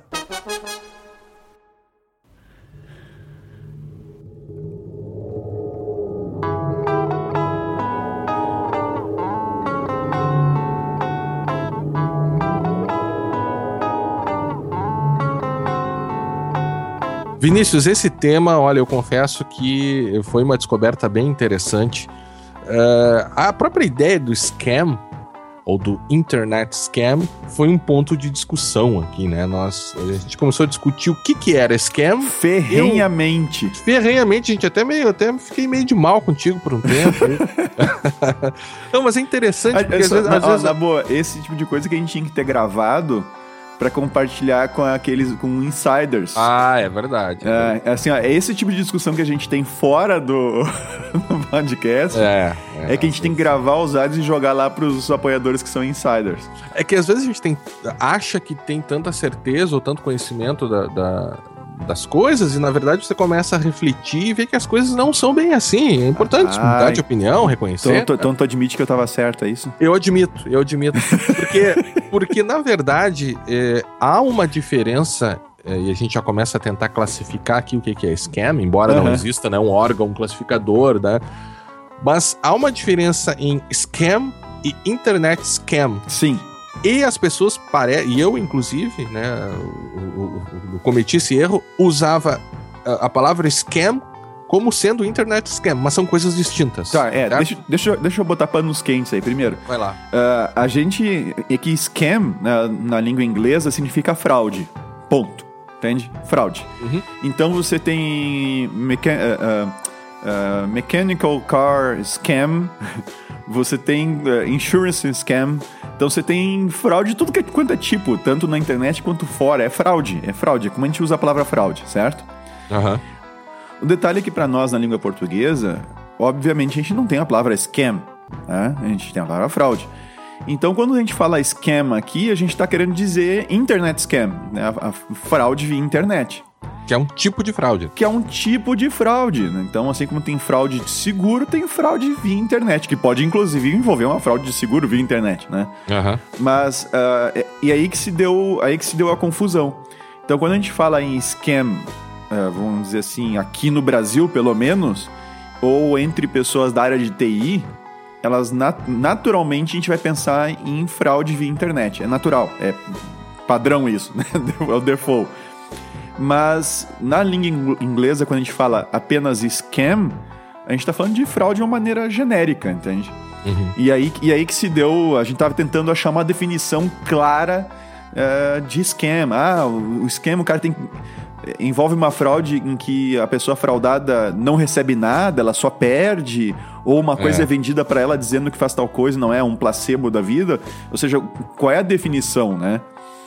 Vinícius, esse tema, olha, eu confesso que foi uma descoberta bem interessante. A própria ideia do scam ou do Internet Scam, foi um ponto de discussão aqui, né? A gente começou a discutir o que era scam. Ferrenhamente. Ferrenhamente, gente, até fiquei meio de mal contigo por um tempo. Não, mas é interessante, porque às vezes... Na boa, esse tipo de coisa que a gente tinha que ter gravado pra compartilhar com insiders. Ah, é verdade. Assim, ó, é esse tipo de discussão que a gente tem fora do podcast. É que a gente tem que gravar os áudios e jogar lá pros apoiadores que são insiders. É que às vezes a gente acha que tem tanta certeza ou tanto conhecimento das coisas, e na verdade você começa a refletir e ver que as coisas não são bem assim. É importante mudar de opinião, reconhecer. Então tu admite que eu tava certo, é isso? Eu admito. Porque na verdade, há uma diferença, e a gente já começa a tentar classificar aqui o que é scam, embora não exista, né, um órgão classificador, né? Mas há uma diferença em scam e internet scam. Sim. E as pessoas e eu inclusive, né, eu cometi esse erro, usava a palavra scam como sendo internet scam, mas são coisas distintas. Tá, deixa eu botar panos quentes aí primeiro. Vai lá. A gente, é que scam na língua inglesa significa fraude, ponto, entende? Fraude. Uhum. Então você tem mechanical car scam, você tem insurance scam. Então você tem fraude de tudo quanto é tipo, tanto na internet quanto fora. É fraude, é como a gente usa a palavra fraude, certo? Uhum. O detalhe é que para nós na língua portuguesa, obviamente a gente não tem a palavra scam, né? A gente tem a palavra fraude. Então quando a gente fala scam aqui, a gente está querendo dizer internet scam, né? A fraude via internet. Que é um tipo de fraude. Né? Então, assim como tem fraude de seguro, tem fraude via internet, que pode, inclusive, envolver uma fraude de seguro via internet, né? Uhum. Mas, e aí que se deu a confusão. Então, quando a gente fala em scam, vamos dizer assim, aqui no Brasil, pelo menos, ou entre pessoas da área de TI, elas, naturalmente, a gente vai pensar em fraude via internet. É natural, é padrão isso, né? É o default. Mas na língua inglesa, quando a gente fala apenas scam, a gente tá falando de fraude de uma maneira genérica, entende? Uhum. E aí que se deu, a gente tava tentando achar uma definição clara de scam. O scam, o cara envolve uma fraude em que a pessoa fraudada não recebe nada, ela só perde, ou uma coisa é vendida para ela dizendo que faz tal coisa, não é um placebo da vida. Ou seja, qual é a definição, né?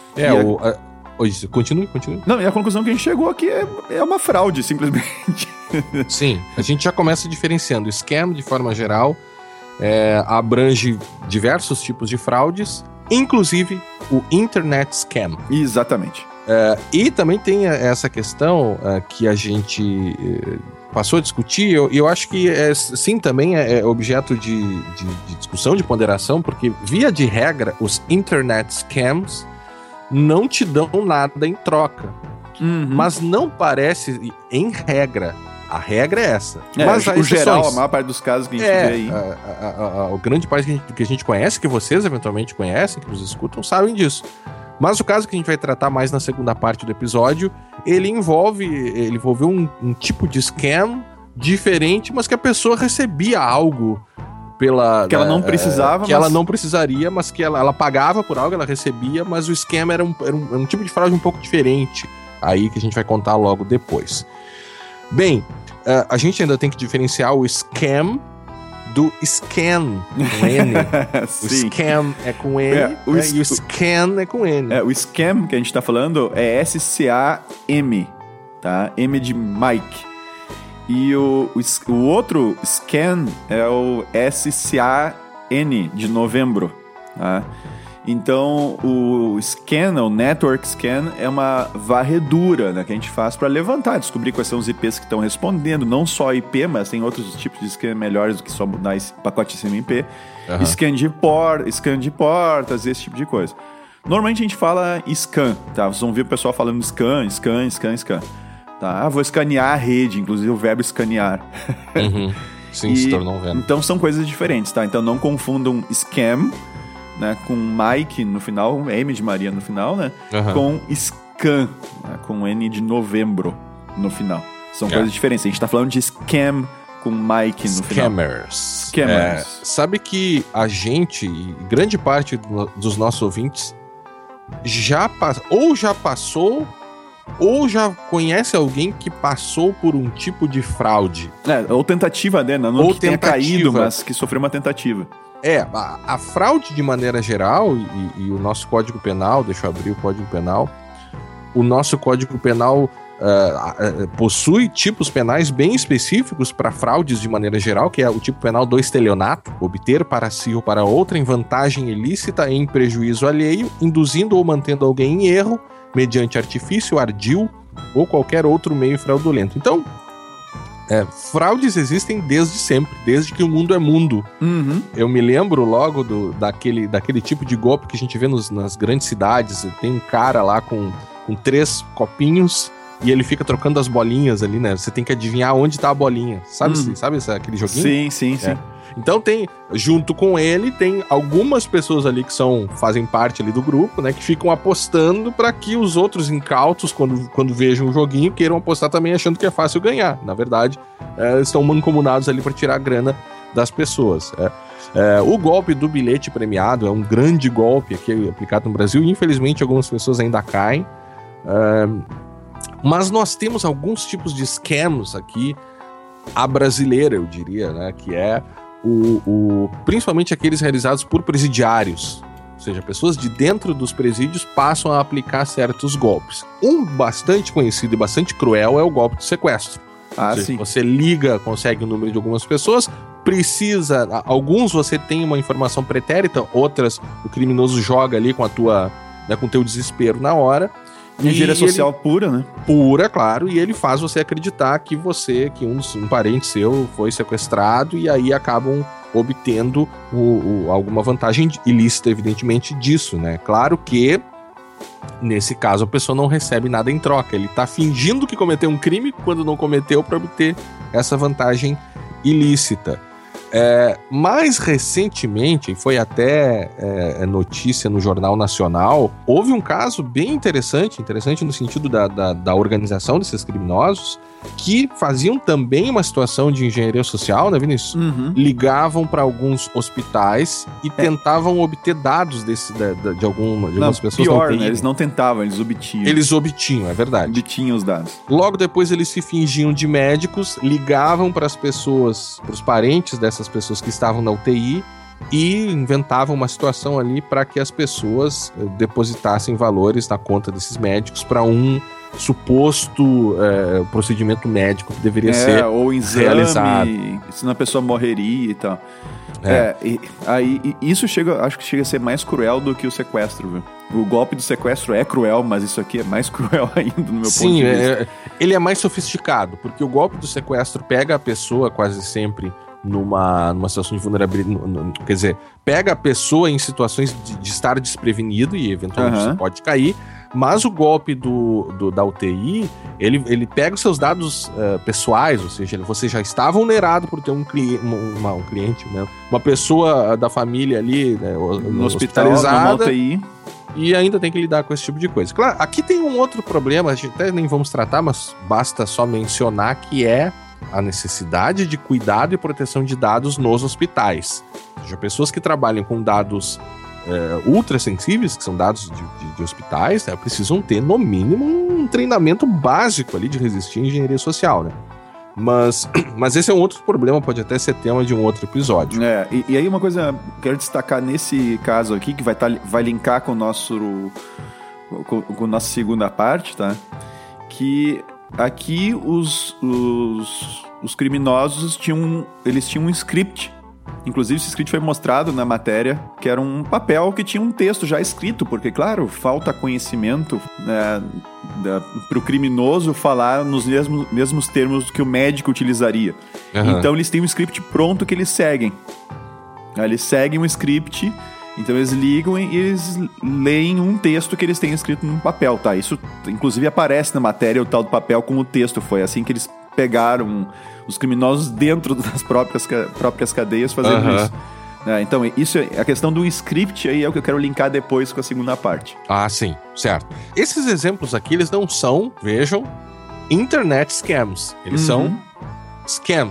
Continue. Não, e a conclusão que a gente chegou aqui é uma fraude, simplesmente. Sim, a gente já começa diferenciando. Scam, de forma geral, abrange diversos tipos de fraudes, inclusive o Internet Scam. Exatamente. E também tem essa questão que a gente passou a discutir, e eu acho que sim, também é objeto de discussão, de ponderação, porque, via de regra, os Internet Scams não te dão nada em troca. Uhum. Mas não parece, em regra, a regra é essa. Mas o geral, a maior parte dos casos que a gente vê aí. O grande parte que a gente conhece, que vocês eventualmente conhecem, que nos escutam, sabem disso. Mas o caso que a gente vai tratar mais na segunda parte do episódio, ele envolveu um tipo de scam diferente, mas que a pessoa recebia algo que ela não precisava, ela não precisaria, mas que ela pagava por algo, ela recebia, mas o esquema era um tipo de fraude um pouco diferente, aí que a gente vai contar logo depois. Bem, a gente ainda tem que diferenciar o scam do scan, com N. O scam é com N, e o scan é com N. O scam que a gente tá falando é S-C-A-M, tá? M de Mike. E o outro scan é o S-C-A-N, de novembro. Tá? Então, o scan, o network scan, é uma varredura, né, que a gente faz para levantar, descobrir quais são os IPs que estão respondendo. Não só IP, mas tem outros tipos de scan melhores do que só mudar esse pacote SMIP. Uhum. Scan de portas, esse tipo de coisa. Normalmente a gente fala scan, tá? Vocês vão ver o pessoal falando scan. Tá, vou escanear a rede, inclusive o verbo escanear. Uhum. Sim, se tornou um verbo. Então são coisas diferentes, tá? Então não confundam scam, né, com Mike no final, M de Maria no final, né? Uhum. Com scan, né, com N de novembro no final. São coisas diferentes. A gente tá falando de scam com Mike no final. Scammers. Sabe que a gente, e grande parte dos nossos ouvintes, já passou ou já conhece alguém que passou por um tipo de fraude. Ou tentativa, né? Não ou que tenha caído, mas que sofreu uma tentativa. A fraude de maneira geral, e o nosso Código Penal, deixa eu abrir o Código Penal, o nosso Código Penal possui tipos penais bem específicos para fraudes de maneira geral, que é o tipo penal do estelionato, obter para si ou para outra em vantagem ilícita em prejuízo alheio, induzindo ou mantendo alguém em erro, mediante artifício, ardil ou qualquer outro meio fraudulento. Então, fraudes existem desde sempre, desde que o mundo é mundo. Uhum. Eu me lembro logo daquele tipo de golpe que a gente vê nas grandes cidades. Tem um cara lá com 3 copinhos e ele fica trocando as bolinhas ali, né? Você tem que adivinhar onde tá a bolinha. Sabe aquele joguinho? Sim. Então junto com ele, tem algumas pessoas ali que fazem parte ali do grupo, né? Que ficam apostando para que os outros incautos, quando vejam o joguinho, queiram apostar também achando que é fácil ganhar. Na verdade, estão mancomunados ali para tirar a grana das pessoas. O golpe do bilhete premiado é um grande golpe aqui aplicado no Brasil. E, infelizmente, algumas pessoas ainda caem. Mas nós temos alguns tipos de scams aqui, a brasileira, eu diria, né? Que é principalmente aqueles realizados por presidiários. Ou seja, pessoas de dentro dos presídios passam a aplicar certos golpes. Um bastante conhecido e bastante cruel é o golpe do sequestro. Ou seja, sim. Você liga, consegue o número de algumas pessoas, alguns você tem uma informação pretérita, outras o criminoso joga ali com o teu desespero na hora. Engenharia social pura, né? Pura, claro, e ele faz você acreditar que um parente seu foi sequestrado, e aí acabam obtendo alguma vantagem ilícita, evidentemente, disso, né? Claro que, nesse caso, a pessoa não recebe nada em troca. Ele tá fingindo que cometeu um crime quando não cometeu para obter essa vantagem ilícita. Mais recentemente, foi até notícia no Jornal Nacional, houve um caso bem interessante no sentido da organização desses criminosos, que faziam também uma situação de engenharia social, né, Vinícius? Uhum. Ligavam para alguns hospitais e tentavam obter dados de algumas pessoas. Pior, né? Eles não tentavam, eles obtinham. Eles obtinham, é verdade. Obtinham os dados. Logo depois eles se fingiam de médicos, ligavam para as pessoas, para os parentes dessas pessoas que estavam na UTI, e inventavam uma situação ali para que as pessoas depositassem valores na conta desses médicos para um suposto procedimento médico que deveria ser ou exame, realizado. Senão a pessoa morreria e tal. Isso acho que chega a ser mais cruel do que o sequestro, viu? O golpe do sequestro é cruel, mas isso aqui é mais cruel ainda no meu ponto de vista. Ele é mais sofisticado, porque o golpe do sequestro pega a pessoa quase sempre numa situação de vulnerabilidade, quer dizer, pega a pessoa em situações de estar desprevenido e eventualmente você pode cair, mas o golpe da UTI, ele pega os seus dados pessoais, ou seja, você já está vulnerado por ter um cliente, né? Uma pessoa da família ali, né, no hospitalizada, numa UTI. E ainda tem que lidar com esse tipo de coisa. Claro, aqui tem um outro problema, a gente até nem vamos tratar, mas basta só mencionar, que é a necessidade de cuidado e proteção de dados nos hospitais. Ou seja, pessoas que trabalham com dados ultra sensíveis, que são dados de hospitais, né, precisam ter, no mínimo, um treinamento básico ali de resistir à engenharia social, né? Mas esse é um outro problema, pode até ser tema de um outro episódio. E aí uma coisa que eu quero destacar nesse caso aqui, que vai linkar com a nossa segunda parte, tá? Que aqui os criminosos tinham um script. Inclusive, esse script foi mostrado na matéria, que era um papel que tinha um texto já escrito, porque, claro, falta conhecimento, né, para o criminoso falar nos mesmos termos que o médico utilizaria. Uhum. Então, eles têm um script pronto que eles seguem. Eles seguem um script, então eles ligam e eles leem um texto que eles têm escrito num papel, tá? Isso, inclusive, aparece na matéria, o tal do papel com o texto. Foi assim que eles pegaram os criminosos dentro das próprias cadeias fazendo isso. Então, a questão do script aí é o que eu quero linkar depois com a segunda parte. Ah, sim, certo. Esses exemplos aqui, eles não são, vejam, internet scams. Eles são scams.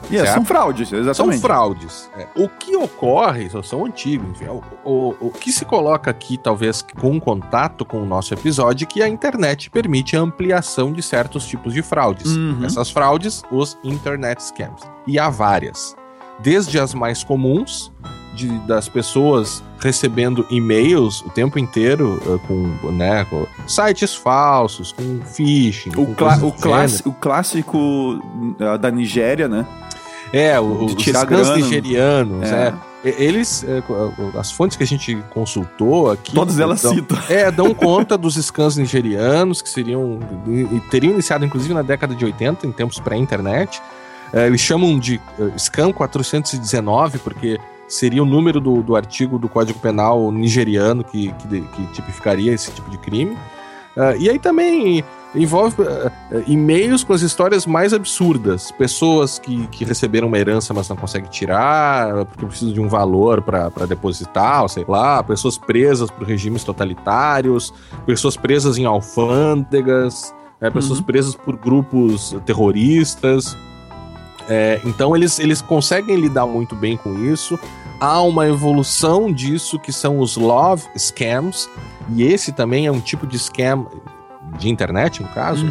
São fraudes, exatamente. São fraudes. O que ocorre, são antigos, enfim, o que se coloca aqui, talvez com contato com o nosso episódio, é que a internet permite a ampliação de certos tipos de fraudes. Essas fraudes, os internet scams. E há várias. Desde as mais comuns, das pessoas recebendo e-mails o tempo inteiro com sites falsos, com phishing. O clássico da Nigéria, né? Os scams nigerianos, Eles, as fontes que a gente consultou aqui... Todas elas citam. Dão conta dos scams nigerianos, que teriam iniciado inclusive na década de 80, em tempos pré-internet. Eles chamam de scam 419, porque seria o número do artigo do Código Penal nigeriano que tipificaria esse tipo de crime. E aí também envolve e-mails com as histórias mais absurdas. Pessoas que receberam uma herança, mas não conseguem tirar, porque precisam de um valor para depositar, sei lá. Pessoas presas por regimes totalitários, pessoas presas em alfândegas, pessoas presas por grupos terroristas. Então eles conseguem lidar muito bem com isso. Há uma evolução disso, que são os love scams, e esse também é um tipo de scam de internet, no caso,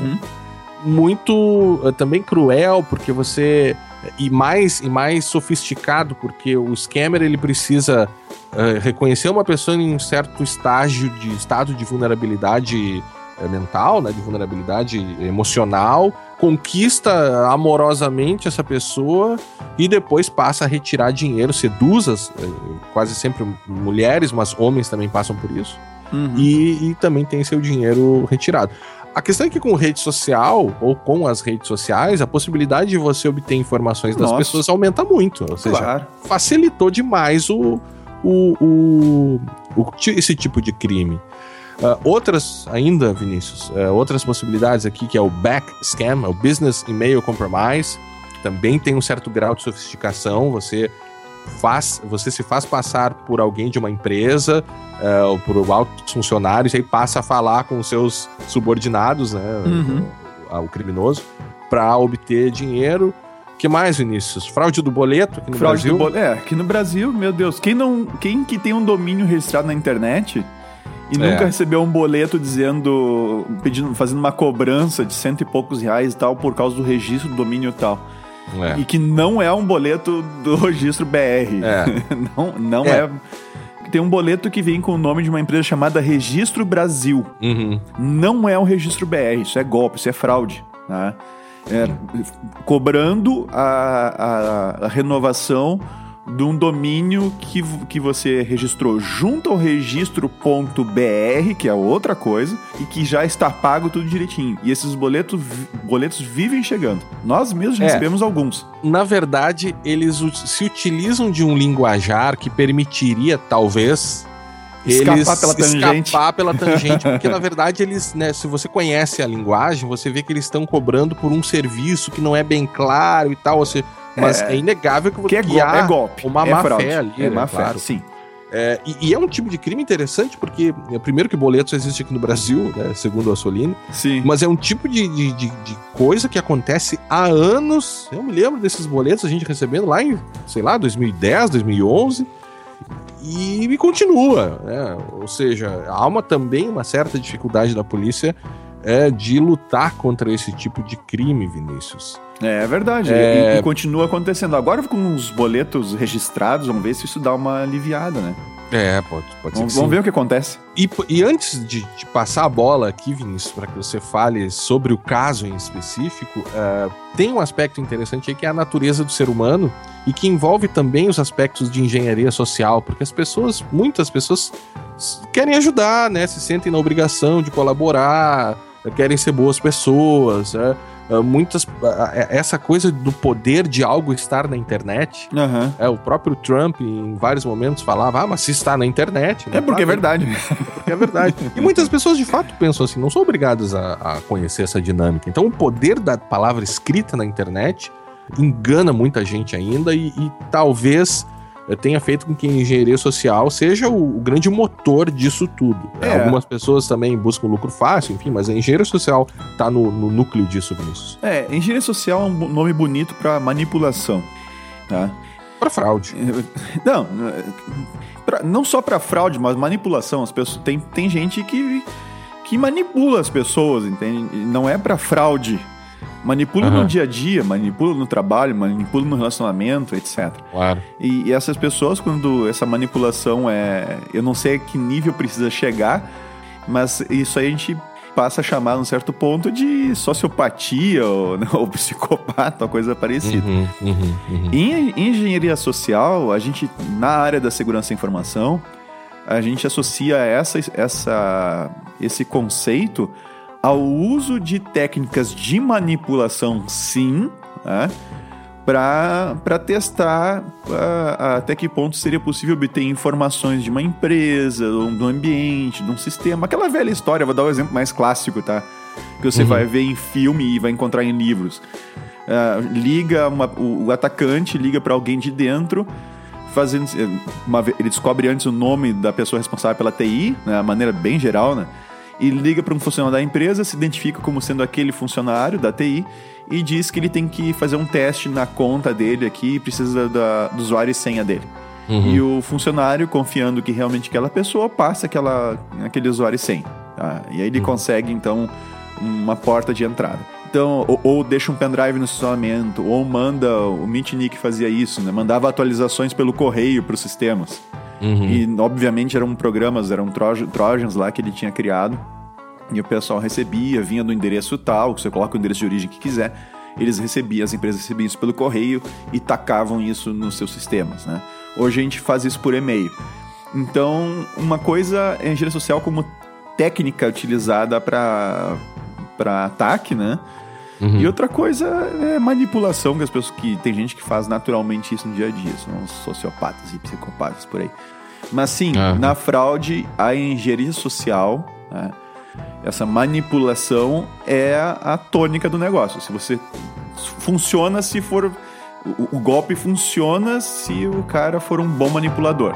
muito também cruel, porque você... E mais sofisticado, porque o scammer ele precisa reconhecer uma pessoa em um certo estado de vulnerabilidade mental, né, de vulnerabilidade emocional, conquista amorosamente essa pessoa e depois passa a retirar dinheiro, seduz quase sempre mulheres, mas homens também passam por isso, e também tem seu dinheiro retirado. A questão é que com rede social, ou com as redes sociais, a possibilidade de você obter informações das pessoas aumenta muito, ou seja, facilitou demais esse tipo de crime. Outras ainda, Vinícius, outras possibilidades aqui, que é o back scam, o business email compromise, também tem um certo grau de sofisticação. Você se faz passar por alguém de uma empresa, ou por altos funcionários, e aí passa a falar com os seus subordinados, né, o criminoso, para obter dinheiro. O que mais, Vinícius? Fraude do boleto aqui no Brasil? Aqui no Brasil, meu Deus, quem que tem um domínio registrado na internet e nunca recebeu um boleto fazendo uma cobrança de R$100 e poucos e tal por causa do registro do domínio e tal. E que não é um boleto do registro BR. Não é. Tem um boleto que vem com o nome de uma empresa chamada Registro Brasil. Não é um registro BR, isso é golpe, isso é fraude. Tá? Cobrando a renovação de um domínio que você registrou junto ao registro.br, que é outra coisa, e que já está pago tudo direitinho. E esses boletos vivem chegando. Nós mesmos recebemos alguns. Na verdade, eles se utilizam de um linguajar que permitiria, talvez, escapar pela tangente, porque na verdade eles, né, se você conhece a linguagem, você vê que eles estão cobrando por um serviço que não é bem claro e tal, mas é inegável que há golpe, uma má-fé ali, claro. Sim. E é um tipo de crime interessante, porque primeiro que boleto só existe aqui no Brasil, né, segundo a Soline. Sim. Mas é um tipo de coisa que acontece há anos. Eu me lembro desses boletos a gente recebendo lá em, 2010, 2011, e continua, né? Ou seja, há também uma certa dificuldade da polícia de lutar contra esse tipo de crime, Vinícius. É verdade, e continua acontecendo. Agora com os boletos registrados, vamos ver se isso dá uma aliviada, né? Pode ser. Vamos ver o que acontece. E antes de passar a bola aqui, Vinícius, para que você fale sobre o caso em específico, tem um aspecto interessante aí que é a natureza do ser humano e que envolve também os aspectos de engenharia social, porque muitas pessoas querem ajudar, né? Se sentem na obrigação de colaborar, querem ser boas pessoas, essa coisa do poder de algo estar na internet. O próprio Trump em vários momentos falava, mas se está na internet, né? É porque é verdade. Porque é verdade. E muitas pessoas de fato pensam assim, não são obrigadas a conhecer essa dinâmica. Então o poder da palavra escrita na internet engana muita gente ainda e talvez tenha feito com que a engenharia social seja o grande motor disso tudo. Algumas pessoas também buscam lucro fácil, enfim, mas a engenharia social tá no núcleo disso, Vinícius. Engenharia social é um nome bonito para manipulação, tá? Para fraude. Não só para fraude, mas manipulação. As pessoas, tem gente que manipula as pessoas, entende? Não é para fraude. Manipula no dia a dia, manipula no trabalho, manipula no relacionamento, etc. Claro. E essas pessoas, quando essa manipulação eu não sei a que nível precisa chegar, mas isso aí a gente passa a chamar, num certo ponto, de sociopatia ou psicopata, ou coisa parecida. Em engenharia social, a gente, na área da segurança da informação, a gente associa esse conceito ao uso de técnicas de manipulação, sim, né, para testar até que ponto seria possível obter informações de uma empresa, do ambiente, de um sistema. Aquela velha história, vou dar um exemplo mais clássico, tá? Que você vai ver em filme e vai encontrar em livros. O atacante liga para alguém de dentro, ele descobre antes o nome da pessoa responsável pela TI, né, a maneira bem geral, né? E liga para um funcionário da empresa, se identifica como sendo aquele funcionário da TI e diz que ele tem que fazer um teste na conta dele aqui e precisa do usuário e senha dele. E o funcionário, confiando que realmente aquela pessoa, passa aquele usuário e senha. Tá? E aí ele consegue, então, uma porta de entrada. Então, ou deixa um pendrive no estacionamento, ou manda, o Mitnick fazia isso, né? Mandava atualizações pelo correio para os sistemas. E, obviamente, eram programas, eram trojans lá que ele tinha criado. E o pessoal recebia, vinha do endereço tal, que você coloca o endereço de origem que quiser. As empresas recebiam isso pelo correio e tacavam isso nos seus sistemas, né? Hoje a gente faz isso por e-mail. Então, uma coisa é a engenharia social como técnica utilizada para ataque, né? E outra coisa é manipulação, que tem gente que faz naturalmente isso no dia a dia. São os sociopatas e psicopatas por aí. Mas sim, na fraude, a engenharia social, né, essa manipulação é a tônica do negócio. Se você funciona, se for... O golpe funciona se o cara for um bom manipulador.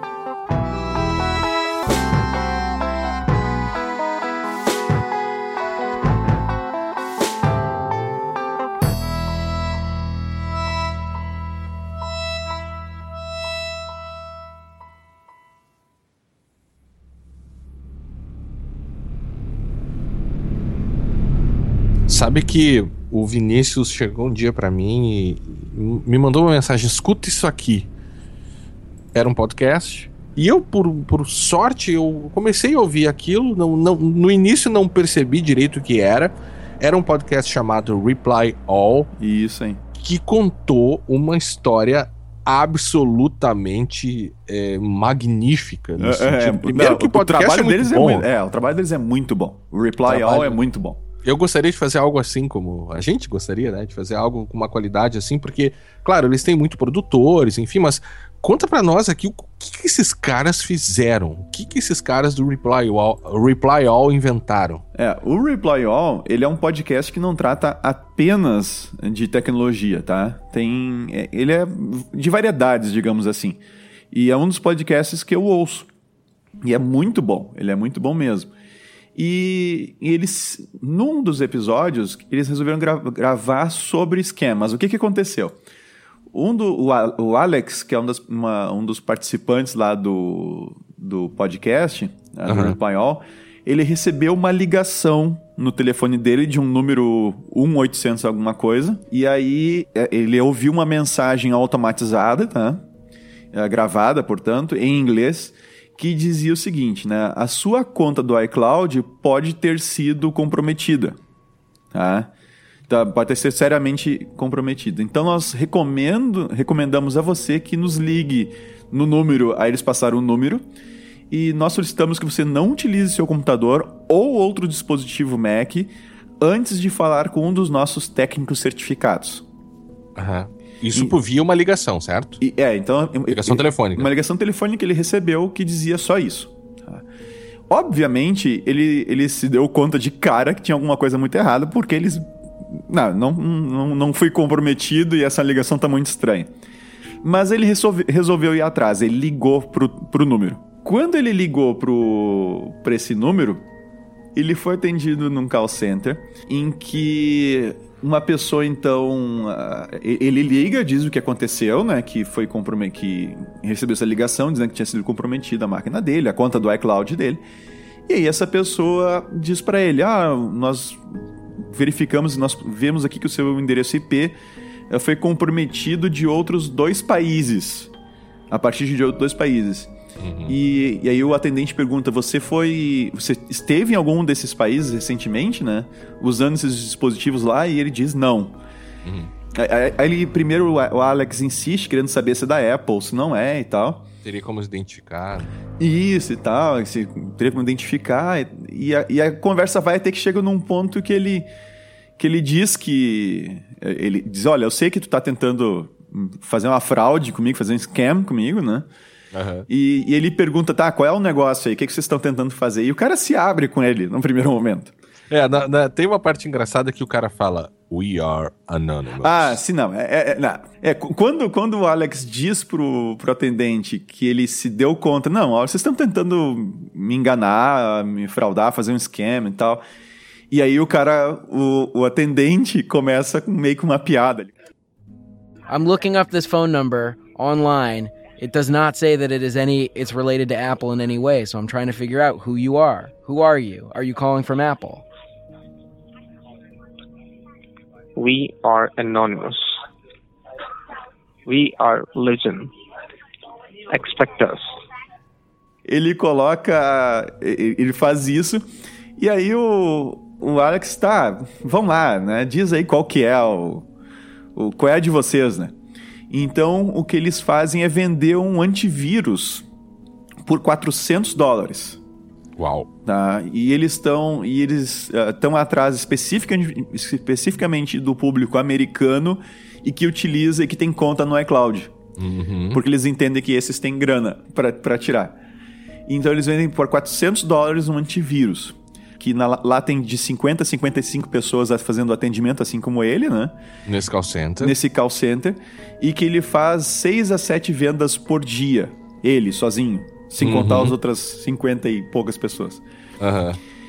Sabe que o Vinícius chegou um dia pra mim e me mandou uma mensagem: escuta isso aqui. Era um podcast e eu, por sorte, eu comecei a ouvir aquilo. No início não percebi direito o que era. Era um podcast chamado Reply All. Isso, hein? Que contou uma história absolutamente magnífica. Primeiro que o trabalho deles é muito bom. O trabalho deles é muito bom. O Reply All é muito bom. Eu gostaria de fazer algo assim, como a gente gostaria, né? De fazer algo com uma qualidade assim, porque, claro, eles têm muito produtores, enfim, mas conta pra nós aqui o que esses caras fizeram. O que esses caras do Reply All inventaram? O Reply All, ele é um podcast que não trata apenas de tecnologia, tá? Ele é de variedades, digamos assim. E é um dos podcasts que eu ouço. E é muito bom, ele é muito bom mesmo. E eles, num dos episódios, eles resolveram gravar sobre esquemas. O que aconteceu? O Alex, que é um dos participantes lá do podcast, do Reply All, ele recebeu uma ligação no telefone dele de um número 1800 alguma coisa. E aí ele ouviu uma mensagem automatizada, tá? Gravada, portanto, em inglês, que dizia o seguinte, né? A sua conta do iCloud pode ter sido comprometida, tá? Pode ter sido seriamente comprometida. Então, nós recomendamos a você que nos ligue no número, aí eles passaram o número, e nós solicitamos que você não utilize seu computador ou outro dispositivo Mac antes de falar com um dos nossos técnicos certificados. Isso por via uma ligação, certo? Então... Ligação telefônica. Uma ligação telefônica que ele recebeu que dizia só isso. Tá? Obviamente, ele se deu conta de cara que tinha alguma coisa muito errada, porque eles... Não fui comprometido e essa ligação tá muito estranha. Mas ele resolveu ir atrás, ele ligou pro número. Quando ele ligou pra esse número, ele foi atendido num call center em que uma pessoa, então, ele liga, diz o que aconteceu, né, que recebeu essa ligação dizendo que tinha sido comprometida a máquina dele, a conta do iCloud dele. E aí essa pessoa diz pra ele, nós verificamos, nós vemos aqui que o seu endereço IP foi comprometido de outros 2 países, a partir de 2 países. Uhum. E aí o atendente pergunta, você esteve em algum desses países recentemente, né, usando esses dispositivos lá? E ele diz não. Uhum. Aí primeiro o Alex insiste, querendo saber se é da Apple, se não é e tal. Teria como se identificar. Isso e tal, teria como identificar. E a conversa vai até que chega num ponto que ele diz que... Ele diz, olha, eu sei que tu tá tentando fazer uma fraude comigo, fazer um scam comigo, né? Uhum. E ele pergunta, qual é o negócio aí? O que vocês estão tentando fazer? E o cara se abre com ele no primeiro momento. Tem uma parte engraçada que o cara fala, we are anonymous. Sim, não. Quando o Alex diz pro atendente que ele se deu conta, não, vocês estão tentando me enganar, me fraudar, fazer um esquema e tal. E aí o atendente começa meio que uma piada. I'm looking up this phone number online. It does not say that it's related to Apple in any way, so I'm trying to figure out who you are. Who are you? Are you calling from Apple? We are anonymous. We are legion. Expect us. Ele faz isso, e aí o Alex, vamos lá, né? Diz aí qual que é qual é a de vocês, né? Então, o que eles fazem é vender um antivírus por $400. Uau! Tá? E eles estão atrás especificamente do público americano e que utiliza e que tem conta no iCloud. Uhum. Porque eles entendem que esses têm grana para tirar. Então, eles vendem por $400 um antivírus. Que lá tem de 50 a 55 pessoas fazendo atendimento, assim como ele, né? Nesse call center. E que ele faz 6 a 7 vendas por dia. Ele, sozinho. Sem contar as outras 50 e poucas pessoas. Uhum.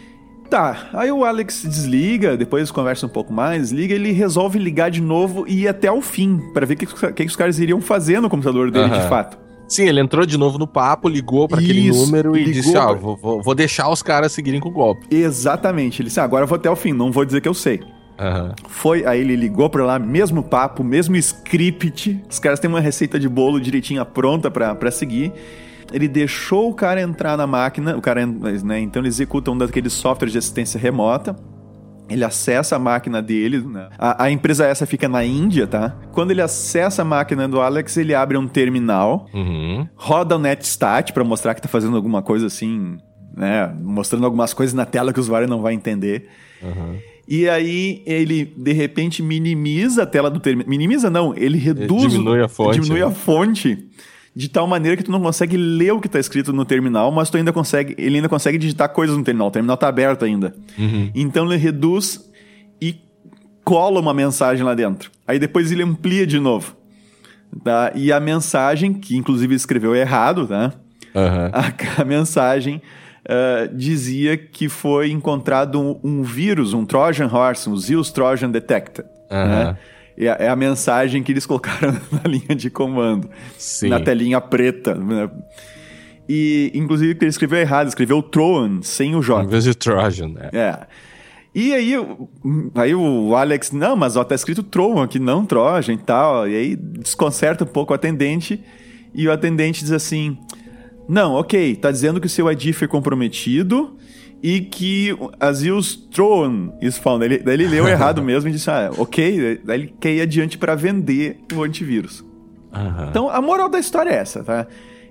Aí o Alex desliga, depois conversa um pouco mais, ele resolve ligar de novo e ir até o fim, para ver o que os caras iriam fazer no computador dele, de fato. Sim, ele entrou de novo no papo, ligou para aquele número e disse, vou deixar os caras seguirem com o golpe. Exatamente. Ele disse, agora eu vou até o fim, não vou dizer que eu sei. Uhum. Aí ele ligou pra lá, mesmo papo, mesmo script, os caras têm uma receita de bolo direitinha pronta pra seguir. Ele deixou o cara entrar na máquina, né, então ele executa um daqueles softwares de assistência remota. Ele acessa a máquina dele, né? A empresa essa fica na Índia, tá? Quando ele acessa a máquina do Alex, ele abre um terminal, roda o netstat pra mostrar que tá fazendo alguma coisa assim, né? Mostrando algumas coisas na tela que o usuário não vai entender. E aí ele, de repente, minimiza a tela do terminal. Minimiza não, ele reduz... Diminui a fonte. Diminui a fonte. De tal maneira que tu não consegue ler o que está escrito no terminal, mas ele ainda consegue digitar coisas no terminal. O terminal está aberto ainda. Então ele reduz e cola uma mensagem lá dentro. Aí depois ele amplia de novo. Tá? E a mensagem, que inclusive escreveu errado, tá? A mensagem dizia que foi encontrado um vírus, um Trojan Horse, um Zeus Trojan Detected. Né? É a mensagem que eles colocaram na linha de comando. Sim. Na telinha preta. Né? E, inclusive, ele escreveu errado. Escreveu Trojan, sem o J. Em vez de Trojan, né? E aí o Alex... Não, mas tá escrito Trojan aqui, não Trojan e tal. E aí desconcerta um pouco o atendente. E o atendente diz assim... Não, ok, tá dizendo que o seu ID foi comprometido... E que a Zeus Trojan is found. Daí ele leu errado mesmo e disse, ok. Daí ele quer ir adiante para vender o antivírus. Então, a moral da história é essa, tá?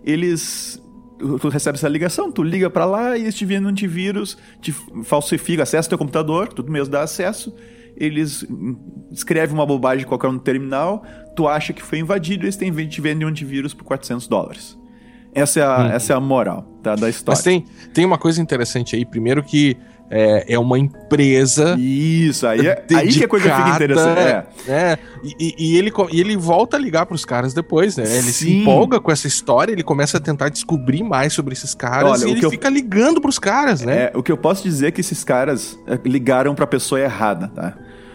Tu recebe essa ligação, tu liga para lá e eles te vendem um antivírus, te falsifica, acessa teu computador, tudo mesmo dá acesso. Eles escrevem uma bobagem qualquer no terminal, tu acha que foi invadido e eles te vendem um antivírus por $400. Essa é a moral, tá, da história. Mas tem uma coisa interessante aí. Primeiro que é uma empresa. Isso, aí que a coisa fica interessante. E ele volta a ligar pros caras depois, né? Ele se empolga com essa história, ele começa a tentar descobrir mais sobre esses caras. Olha, e ele fica ligando pros caras, né? O que eu posso dizer é que esses caras ligaram pra pessoa errada, tá?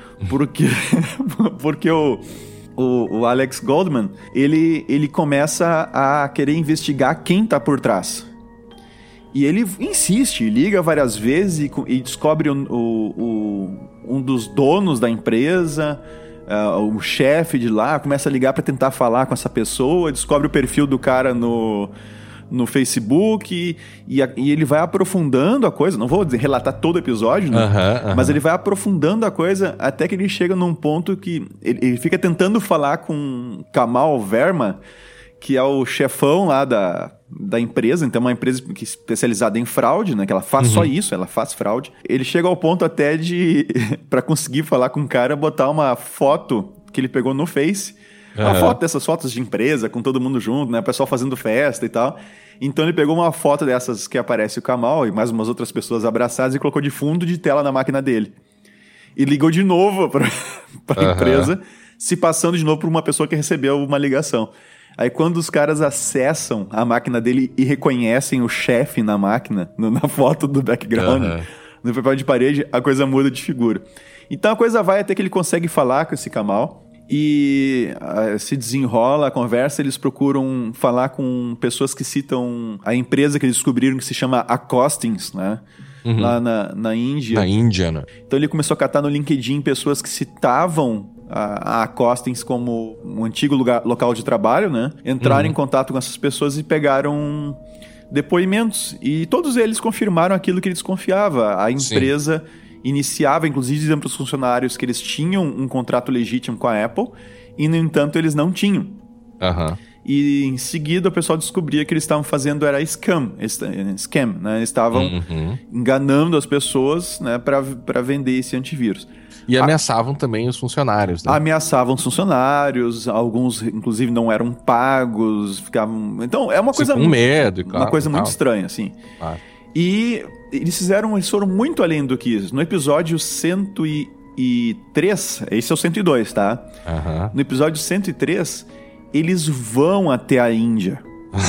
Porque o Alex Goldman, ele começa a querer investigar quem tá por trás. E ele insiste, liga várias vezes e descobre um dos donos da empresa, o chefe de lá, começa a ligar para tentar falar com essa pessoa, descobre o perfil do cara no Facebook e ele vai aprofundando a coisa. Não vou relatar todo o episódio, né? Mas ele vai aprofundando a coisa até que ele chega num ponto que ele fica tentando falar com Kamal Verma, que é o chefão lá da empresa. Então é uma empresa que é especializada em fraude, né? Que ela faz só isso, ela faz fraude. Ele chega ao ponto até de, para conseguir falar com o cara, botar uma foto que ele pegou no Face. Uma foto dessas fotos de empresa, com todo mundo junto, né? O pessoal fazendo festa e tal. Então ele pegou uma foto dessas que aparece o Kamal e mais umas outras pessoas abraçadas e colocou de fundo de tela na máquina dele. E ligou de novo para a empresa, se passando de novo por uma pessoa que recebeu uma ligação. Aí quando os caras acessam a máquina dele e reconhecem o chefe na máquina, na foto do background, no papel de parede, a coisa muda de figura. Então a coisa vai até que ele consegue falar com esse Kamal e se desenrola a conversa. Eles procuram falar com pessoas que citam a empresa que eles descobriram, que se chama Acostings, né? Lá na Índia. Na Índia, né? Então ele começou a catar no LinkedIn pessoas que citavam a Acostings como um antigo local de trabalho, né? Entraram em contato com essas pessoas e pegaram depoimentos. E todos eles confirmaram aquilo que ele desconfiava. A empresa iniciava, inclusive, dizendo para os funcionários que eles tinham um contrato legítimo com a Apple e, no entanto, eles não tinham. E em seguida o pessoal descobria que eles estavam fazendo era scam, né? Eles estavam enganando as pessoas, né, para vender esse antivírus. E ameaçavam também os funcionários, né? Ameaçavam os funcionários, alguns inclusive não eram pagos, ficavam... Então é uma coisa... com medo, uma coisa muito estranha, assim. E eles foram muito além do que isso. No episódio 103, esse é o 102, tá? No episódio 103, eles vão até a Índia.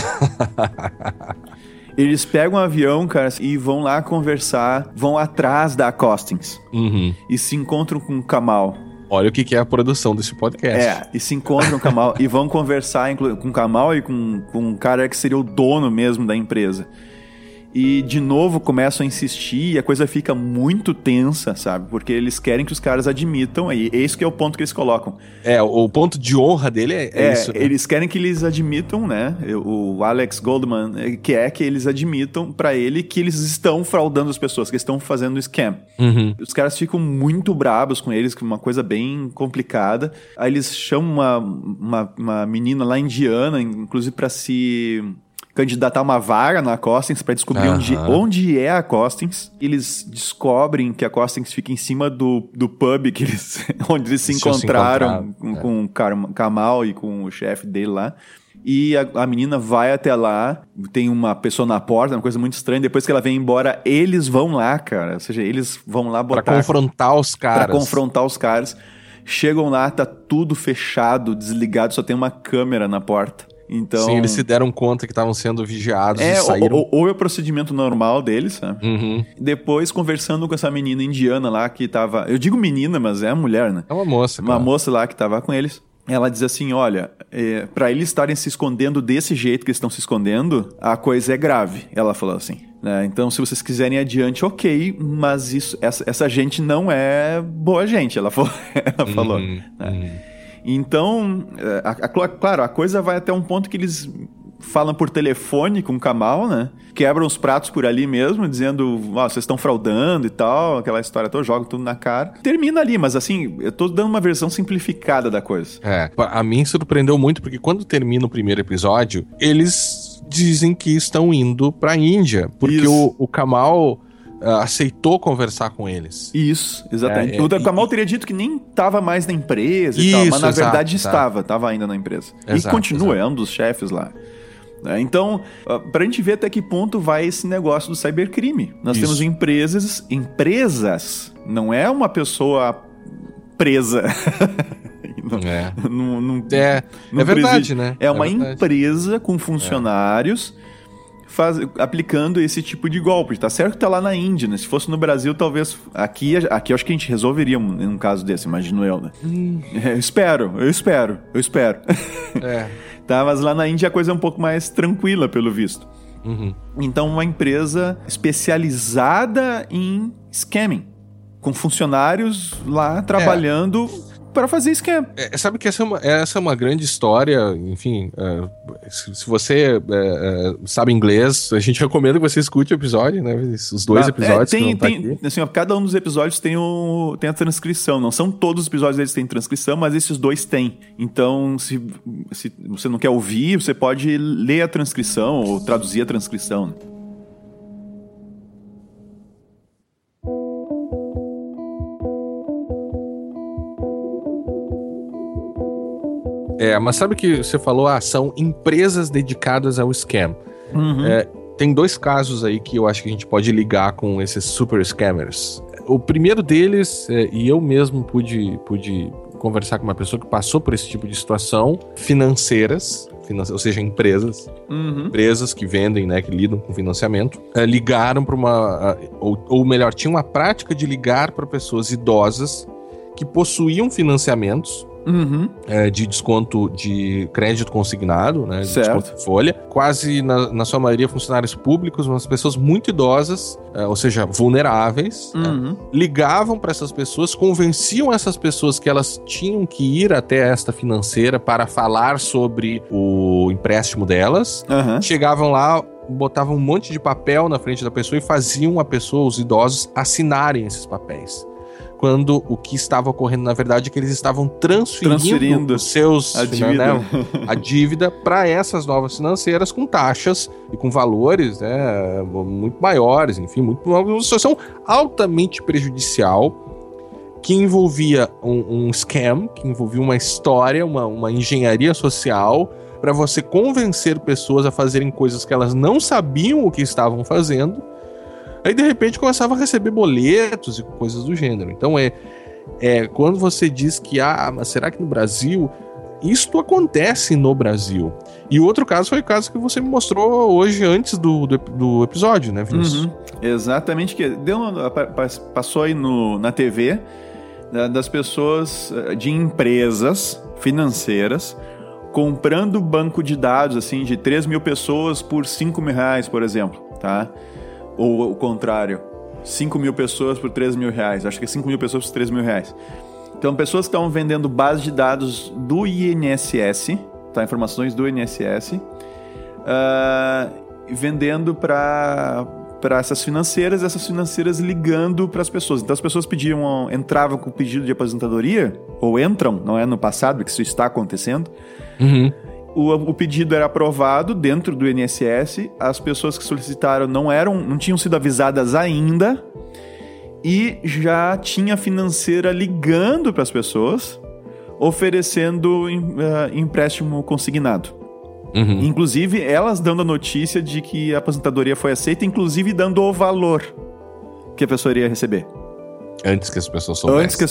Eles pegam um avião, cara, e vão lá conversar, vão atrás da Acostings. E se encontram com o Kamal. Olha o que é a produção desse podcast. E se encontram com o Kamal e vão conversar com o Kamal e com um cara que seria o dono mesmo da empresa. E, de novo, começam a insistir e a coisa fica muito tensa, sabe? Porque eles querem que os caras admitam, e esse que é o ponto que eles colocam. O ponto de honra dele é isso. Né? Eles querem que eles admitam, né? O Alex Goldman quer que eles admitam pra ele que eles estão fraudando as pessoas, que eles estão fazendo scam. Os caras ficam muito brabos com eles, que é uma coisa bem complicada. Aí eles chamam uma menina lá indiana, inclusive pra se... candidatar uma vaga na Acostings para descobrir onde é a Acostings. Eles descobrem que a Acostings fica em cima do pub que onde eles se encontraram com o Kamal e com o chefe dele lá. E a menina vai até lá, tem uma pessoa na porta, uma coisa muito estranha. Depois que ela vem embora, eles vão lá, cara. Ou seja, eles vão lá botar... Pra confrontar os caras. Chegam lá, tá tudo fechado, desligado, só tem uma câmera na porta. Então... Sim, eles se deram conta que estavam sendo vigiados e saíram... Ou é o procedimento normal deles, sabe? Depois, conversando com essa menina indiana lá que tava... Eu digo menina, mas é a mulher, né? É uma moça, Uma moça lá que tava com eles. Ela diz assim, olha, pra eles estarem se escondendo desse jeito que eles estão se escondendo, a coisa é grave. Ela falou assim, né? Então, se vocês quiserem ir adiante, ok, mas essa gente não é boa gente, ela falou. Né? Então, claro, a coisa vai até um ponto que eles falam por telefone com o Kamal, né? Quebram os pratos por ali mesmo, dizendo, vocês estão fraudando e tal, aquela história toda, jogam tudo na cara. Termina ali, mas assim, eu tô dando uma versão simplificada da coisa. A mim surpreendeu muito, porque quando termina o primeiro episódio, eles dizem que estão indo pra Índia, porque o Kamal... aceitou conversar com eles. Isso, exatamente. O Kamal teria dito que nem estava mais na empresa e tal, mas na verdade estava ainda na empresa. E continua, é um dos chefes lá. Né? Então, pra gente ver até que ponto vai esse negócio do cybercrime. Nós Isso. temos empresas, não é uma pessoa presa. É. Não É verdade, preside. né? É uma verdade. empresa com funcionários aplicando esse tipo de golpe. Tá certo que tá lá na Índia, né? Se fosse no Brasil, talvez... Aqui eu acho que a gente resolveria um caso desse, imagino eu, né? Eu espero. É. Tá, mas lá na Índia a coisa é um pouco mais tranquila, pelo visto. Uhum. Então, uma empresa especializada em scamming, com funcionários lá trabalhando para fazer scam. Sabe que essa é uma grande história, enfim, se você sabe inglês, a gente recomenda que você escute o episódio, né, os dois episódios que não tá aqui. Assim, cada um dos episódios tem a transcrição, não são todos os episódios deles têm transcrição, mas esses dois têm. Então, se você não quer ouvir, você pode ler a transcrição ou traduzir a transcrição, né? Mas sabe que você falou, são empresas dedicadas ao scam. Uhum. Tem dois casos aí que eu acho que a gente pode ligar com esses super scammers. O primeiro deles, e eu mesmo pude conversar com uma pessoa que passou por esse tipo de situação, financeiras, ou seja, empresas que vendem, né, que lidam com financiamento, ligaram para ou melhor, tinham a prática de ligar para pessoas idosas que possuíam financiamentos de desconto de crédito consignado, né, de desconto de folha, quase na sua maioria funcionários públicos, umas pessoas muito idosas, ou seja, vulneráveis, ligavam para essas pessoas, convenciam essas pessoas que elas tinham que ir até esta financeira para falar sobre o empréstimo delas, chegavam lá, botavam um monte de papel na frente da pessoa e faziam os idosos, assinarem esses papéis. Quando o que estava ocorrendo, na verdade, é que eles estavam transferindo a dívida para essas novas financeiras com taxas e com valores muito maiores, enfim, uma situação altamente prejudicial que envolvia um scam, que envolvia uma história, uma engenharia social para você convencer pessoas a fazerem coisas que elas não sabiam o que estavam fazendo. Aí, de repente, começava a receber boletos e coisas do gênero. Então, quando você diz que, mas será que no Brasil? Isto acontece no Brasil. E o outro caso foi o caso que você me mostrou hoje, antes do episódio, né, Vinícius? Exatamente, que passou aí na TV, das pessoas de empresas financeiras comprando banco de dados, assim, de 3 mil pessoas por 5 mil reais, por exemplo, tá? Ou o contrário, 5 mil pessoas por 3 mil reais. Acho que é 5 mil pessoas por 3 mil reais. Então, pessoas que estavam vendendo base de dados do INSS, tá? Informações do INSS, vendendo para essas financeiras ligando para as pessoas. Então, as pessoas entravam com o pedido de aposentadoria, ou entram, não é no passado, que isso está acontecendo. O pedido era aprovado dentro do INSS, as pessoas que solicitaram não tinham sido avisadas ainda, e já tinha a financeira ligando para as pessoas, oferecendo empréstimo consignado. Inclusive, elas dando a notícia de que a aposentadoria foi aceita, inclusive dando o valor que a pessoa iria receber. Antes que as pessoas soubessem.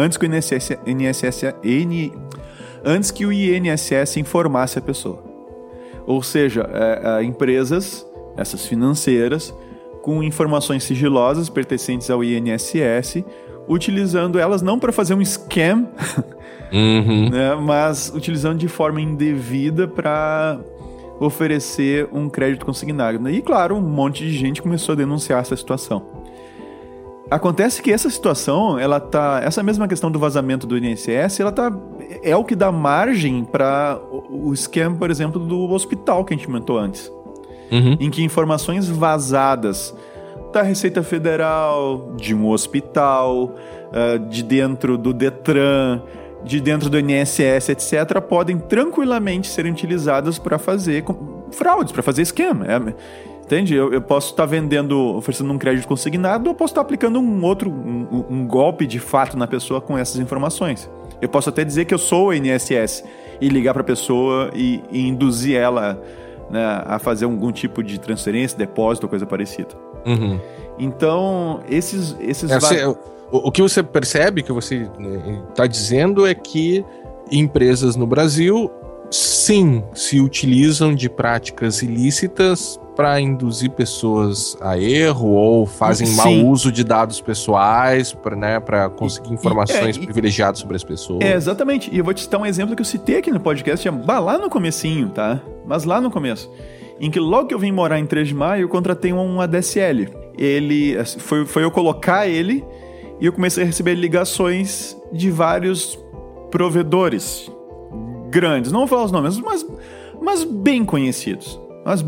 Antes que o INSS informasse a pessoa. Ou seja, empresas, essas financeiras, com informações sigilosas pertencentes ao INSS, utilizando elas não para fazer um scam, né, mas utilizando de forma indevida para oferecer um crédito consignado. E, claro, um monte de gente começou a denunciar essa situação. Acontece que essa situação, essa mesma questão do vazamento do INSS, é o que dá margem para o esquema, por exemplo, do hospital que a gente comentou antes. Em que informações vazadas da Receita Federal, de um hospital, de dentro do Detran, de dentro do INSS, etc., podem tranquilamente ser utilizadas para fazer fraudes, para fazer esquema. Entende? Eu posso estar oferecendo um crédito consignado, ou posso estar aplicando um golpe de fato na pessoa com essas informações. Eu posso até dizer que eu sou o INSS e ligar para a pessoa e induzir ela né, a fazer algum tipo de transferência, depósito ou coisa parecida. Uhum. Então, esses o que você percebe, que você está dizendo, é que empresas no Brasil, sim, se utilizam de práticas ilícitas para induzir pessoas a erro ou fazem mau uso de dados pessoais para conseguir informações privilegiadas sobre as pessoas. Exatamente. E eu vou te citar um exemplo que eu citei aqui no podcast, lá no comecinho, tá? Mas lá no começo. Em que logo que eu vim morar em 3 de maio, eu contratei um ADSL. Ele foi eu colocar ele e eu comecei a receber ligações de vários provedores grandes. Não vou falar os nomes, mas bem conhecidos.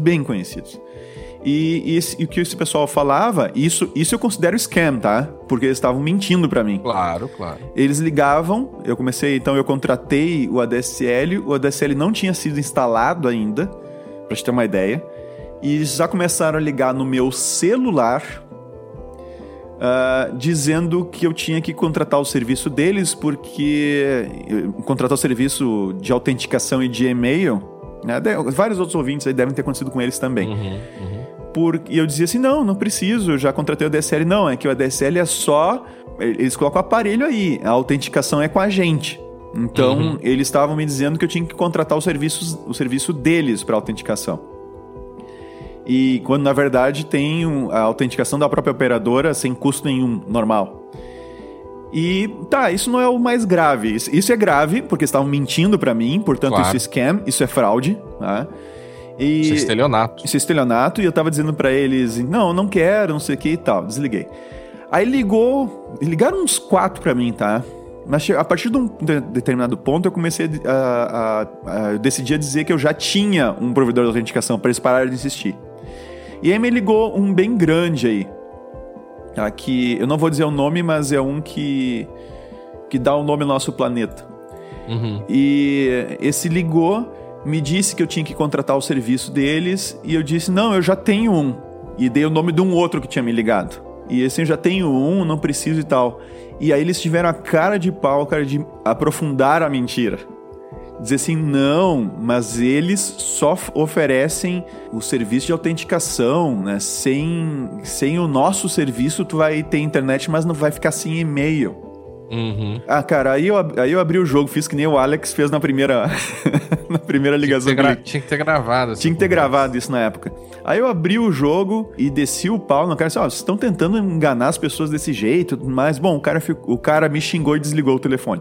E o que esse pessoal falava, isso eu considero scam, tá? Porque eles estavam mentindo pra mim. Claro. Eles ligavam, eu contratei o ADSL não tinha sido instalado ainda, pra te ter uma ideia, e eles já começaram a ligar no meu celular, dizendo que eu tinha que contratar o serviço deles, porque contratar o serviço de autenticação e de e-mail, né? Vários outros ouvintes aí devem ter acontecido com eles também. E eu dizia assim, não preciso, eu já contratei o ADSL. Não, é que o ADSL é só... Eles colocam o aparelho aí, a autenticação é com a gente. Então, eles estavam me dizendo que eu tinha que contratar o serviço deles para autenticação. E quando, na verdade, tem a autenticação da própria operadora sem custo nenhum, normal. E, isso não é o mais grave. Isso é grave, porque eles estavam mentindo para mim, portanto, Isso é scam, isso é fraude, tá? Isso é estelionato. Isso é estelionato, e eu tava dizendo pra eles, não quero, não sei o que e tal, desliguei. Aí ligaram uns 4 pra mim, tá? Mas a partir de um determinado ponto, eu comecei eu decidi a dizer que eu já tinha um provedor de autenticação, pra eles pararem de insistir. E aí me ligou um bem grande aí, tá? Que eu não vou dizer o nome, mas é um que dá o nome ao nosso planeta. E esse ligou, me disse que eu tinha que contratar o serviço deles, e eu disse, não, eu já tenho um. E dei o nome de um outro que tinha me ligado. E assim, eu já tenho um, não preciso e tal. E aí eles tiveram a cara de pau, de aprofundar a mentira. Dizer assim, não, mas eles só oferecem o serviço de autenticação, né? Sem o nosso serviço, tu vai ter internet, mas não vai ficar sem e-mail. Cara, aí eu abri o jogo, fiz que nem o Alex fez na primeira ligação. Tinha que ter gravado. Tinha que ter gravado isso na época. Aí eu abri o jogo e desci o pau no cara. Vocês estão tentando enganar as pessoas desse jeito, mas, bom, o cara me xingou e desligou o telefone.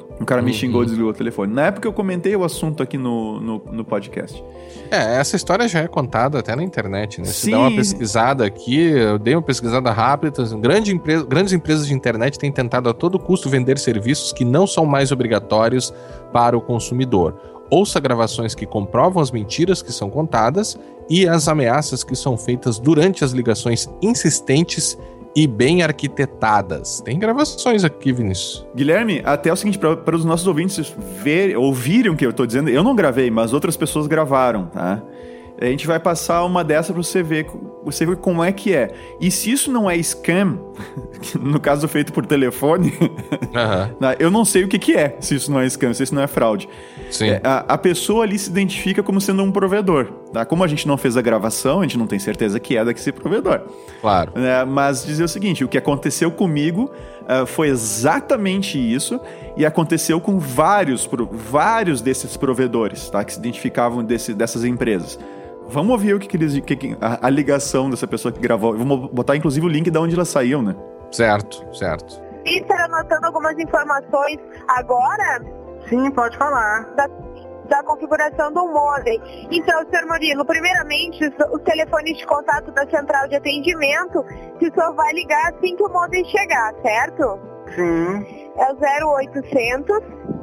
Na época eu comentei o assunto aqui no podcast. Essa história já é contada até na internet, né? Se dá uma pesquisada aqui, eu dei uma pesquisada rápida, grandes empresas de internet têm tentado a todo custo vender serviços que não são mais obrigatórios para o consumidor. Ouça gravações que comprovam as mentiras que são contadas e as ameaças que são feitas durante as ligações insistentes e bem arquitetadas. Tem gravações aqui, Vinícius. Guilherme, até o seguinte, para os nossos ouvintes ouvirem o que eu estou dizendo, eu não gravei, mas outras pessoas gravaram, tá? A gente vai passar uma dessa para você ver como é que é. E se isso não é scam, no caso feito por telefone, eu não sei o que é, se isso não é scam, se isso não é fraude. Sim. A pessoa ali se identifica como sendo um provedor. Tá? Como a gente não fez a gravação, a gente não tem certeza que é desse provedor. Claro. Mas dizer o seguinte, o que aconteceu comigo foi exatamente isso, e aconteceu com vários desses provedores, tá? Que se identificavam dessas empresas. Vamos ouvir a ligação dessa pessoa que gravou. Vamos botar, inclusive, o link de onde ela saiu, né? Certo. E está anotando algumas informações agora? Sim, pode falar. Da configuração do modem. Então, senhor Murilo, primeiramente, os telefones de contato da central de atendimento, que o senhor vai ligar assim que o modem chegar, certo? Sim. É o 0800...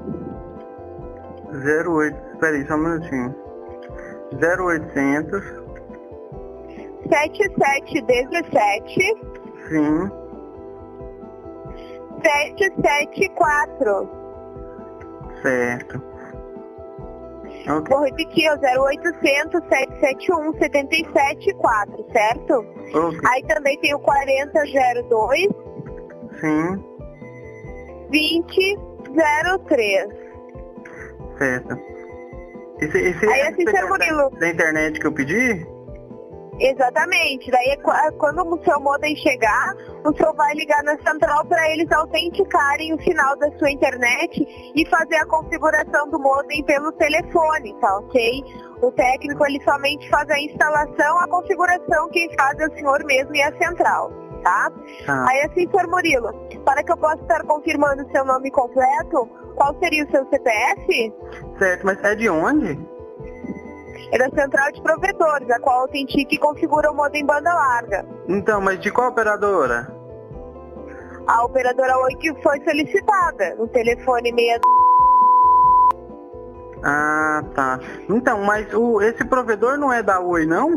Espera aí, só um minutinho. 0800 7717 Sim. 774. Certo. Okay. Vou repetir, é o 0800 771 774, certo? Okay. Aí também tem o 4002 Sim. 2003. Certo. Esse Aí assim, Sr. Murilo. Da internet que eu pedi? Exatamente. Daí, quando o seu modem chegar, o senhor vai ligar na central para eles autenticarem o final da sua internet e fazer a configuração do modem pelo telefone, tá ok? O técnico, ele somente faz a instalação, a configuração, quem faz é o senhor mesmo e a central, tá? Aí assim, Sr. Murilo, para que eu possa estar confirmando o seu nome completo, qual seria o seu CPF? Certo, mas é de onde? É da central de provedores, a qual autentica e configura o modem banda larga. Então, mas de qual operadora? A operadora Oi que foi solicitada, no telefone 6... Ah, tá. Então, mas esse provedor não é da Oi, não?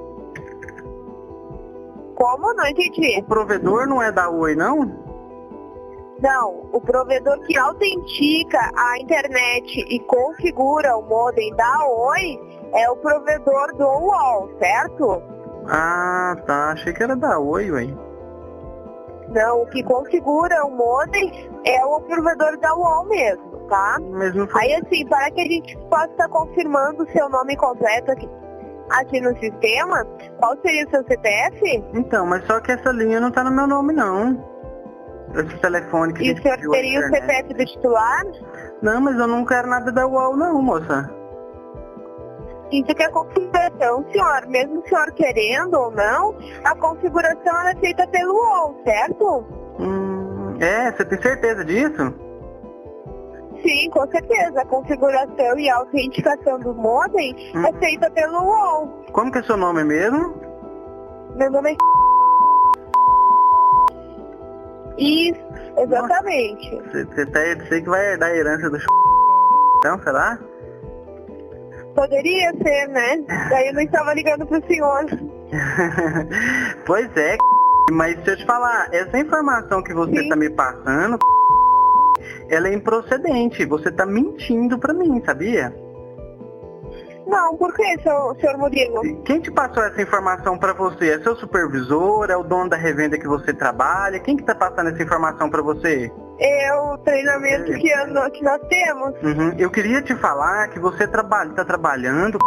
Como? Não entendi. O provedor não é da Oi, não? Não, o provedor que autentica a internet e configura o modem da Oi é o provedor do UOL, certo? Ah, tá. Achei que era da Oi, ué. Não, o que configura o modem é o provedor da UOL mesmo, tá? Mas não foi... Aí assim, para que a gente possa estar confirmando o seu nome completo aqui no sistema, qual seria o seu CPF? Então, mas só que essa linha não tá no meu nome, não. Esse telefone que... E o senhor teria o CPF do titular? Não, mas eu não quero nada da UOL, não, moça. Isso que é a configuração, senhor. Mesmo o senhor querendo ou não, a configuração é feita pelo UOL, certo? Você tem certeza disso? Sim, com certeza. A configuração e a autenticação do modem é feita pelo UOL. Como que é seu nome mesmo? Meu nome é... Isso, exatamente. Você que vai herdar a herança do então, será? Poderia ser, né? Daí eu não estava ligando pro senhor. Pois é, mas deixa eu te falar, essa informação que você está me passando, ela é improcedente. Você está mentindo pra mim, sabia? Não, por que, senhor Murilo? Quem te passou essa informação pra você? É seu supervisor? É o dono da revenda que você trabalha? Quem que tá passando essa informação pra você? É o treinamento que nós temos. Eu queria te falar que você tá trabalhando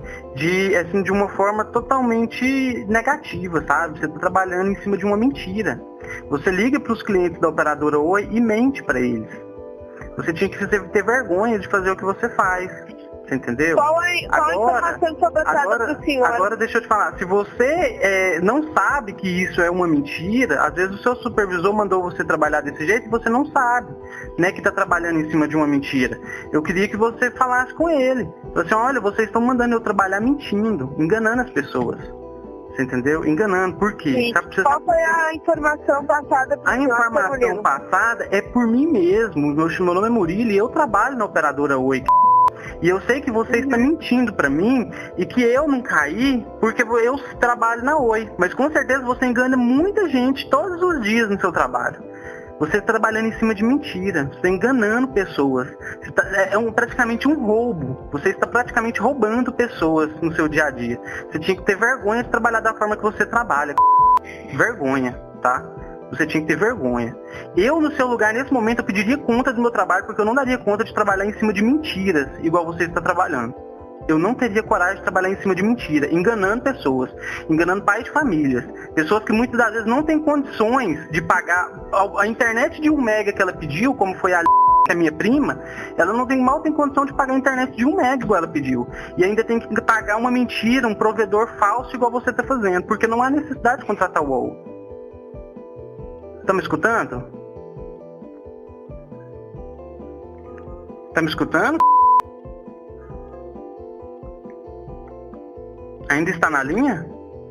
de uma forma totalmente negativa, sabe? Você tá trabalhando em cima de uma mentira. Você liga pros clientes da operadora Oi e mente pra eles. Você tinha que ter vergonha de fazer o que você faz. Você entendeu? Qual a informação que foi passada pro senhor? Agora deixa eu te falar, se você não sabe que isso é uma mentira, às vezes o seu supervisor mandou você trabalhar desse jeito e você não sabe, né, que está trabalhando em cima de uma mentira. Eu queria que você falasse com ele. Assim, olha, vocês estão mandando eu trabalhar mentindo, enganando as pessoas. Você entendeu? Enganando. Por quê? Qual foi a informação passada pro senhor? A informação passada é por mim mesmo. Meu nome é Murilo e eu trabalho na operadora Oi. E eu sei que você está mentindo pra mim e que eu não caí porque eu trabalho na Oi. Mas com certeza você engana muita gente todos os dias no seu trabalho. Você está trabalhando em cima de mentira. Você está enganando pessoas. Praticamente um roubo. Você está praticamente roubando pessoas no seu dia a dia. Você tinha que ter vergonha de trabalhar da forma que você trabalha. Vergonha, tá? Você tinha que ter vergonha. Eu, no seu lugar, nesse momento, eu pediria conta do meu trabalho, porque eu não daria conta de trabalhar em cima de mentiras, igual você está trabalhando. Eu não teria coragem de trabalhar em cima de mentira, enganando pessoas, enganando pais de famílias, pessoas que muitas das vezes não têm condições de pagar a internet de 1 mega que ela pediu, como foi a que é minha prima, ela mal tem condição de pagar a internet de 1 mega igual ela pediu. E ainda tem que pagar uma mentira, um provedor falso igual você está fazendo, porque não há necessidade de contratar o UOL. Tá me escutando? Tá me escutando? Ainda está na linha?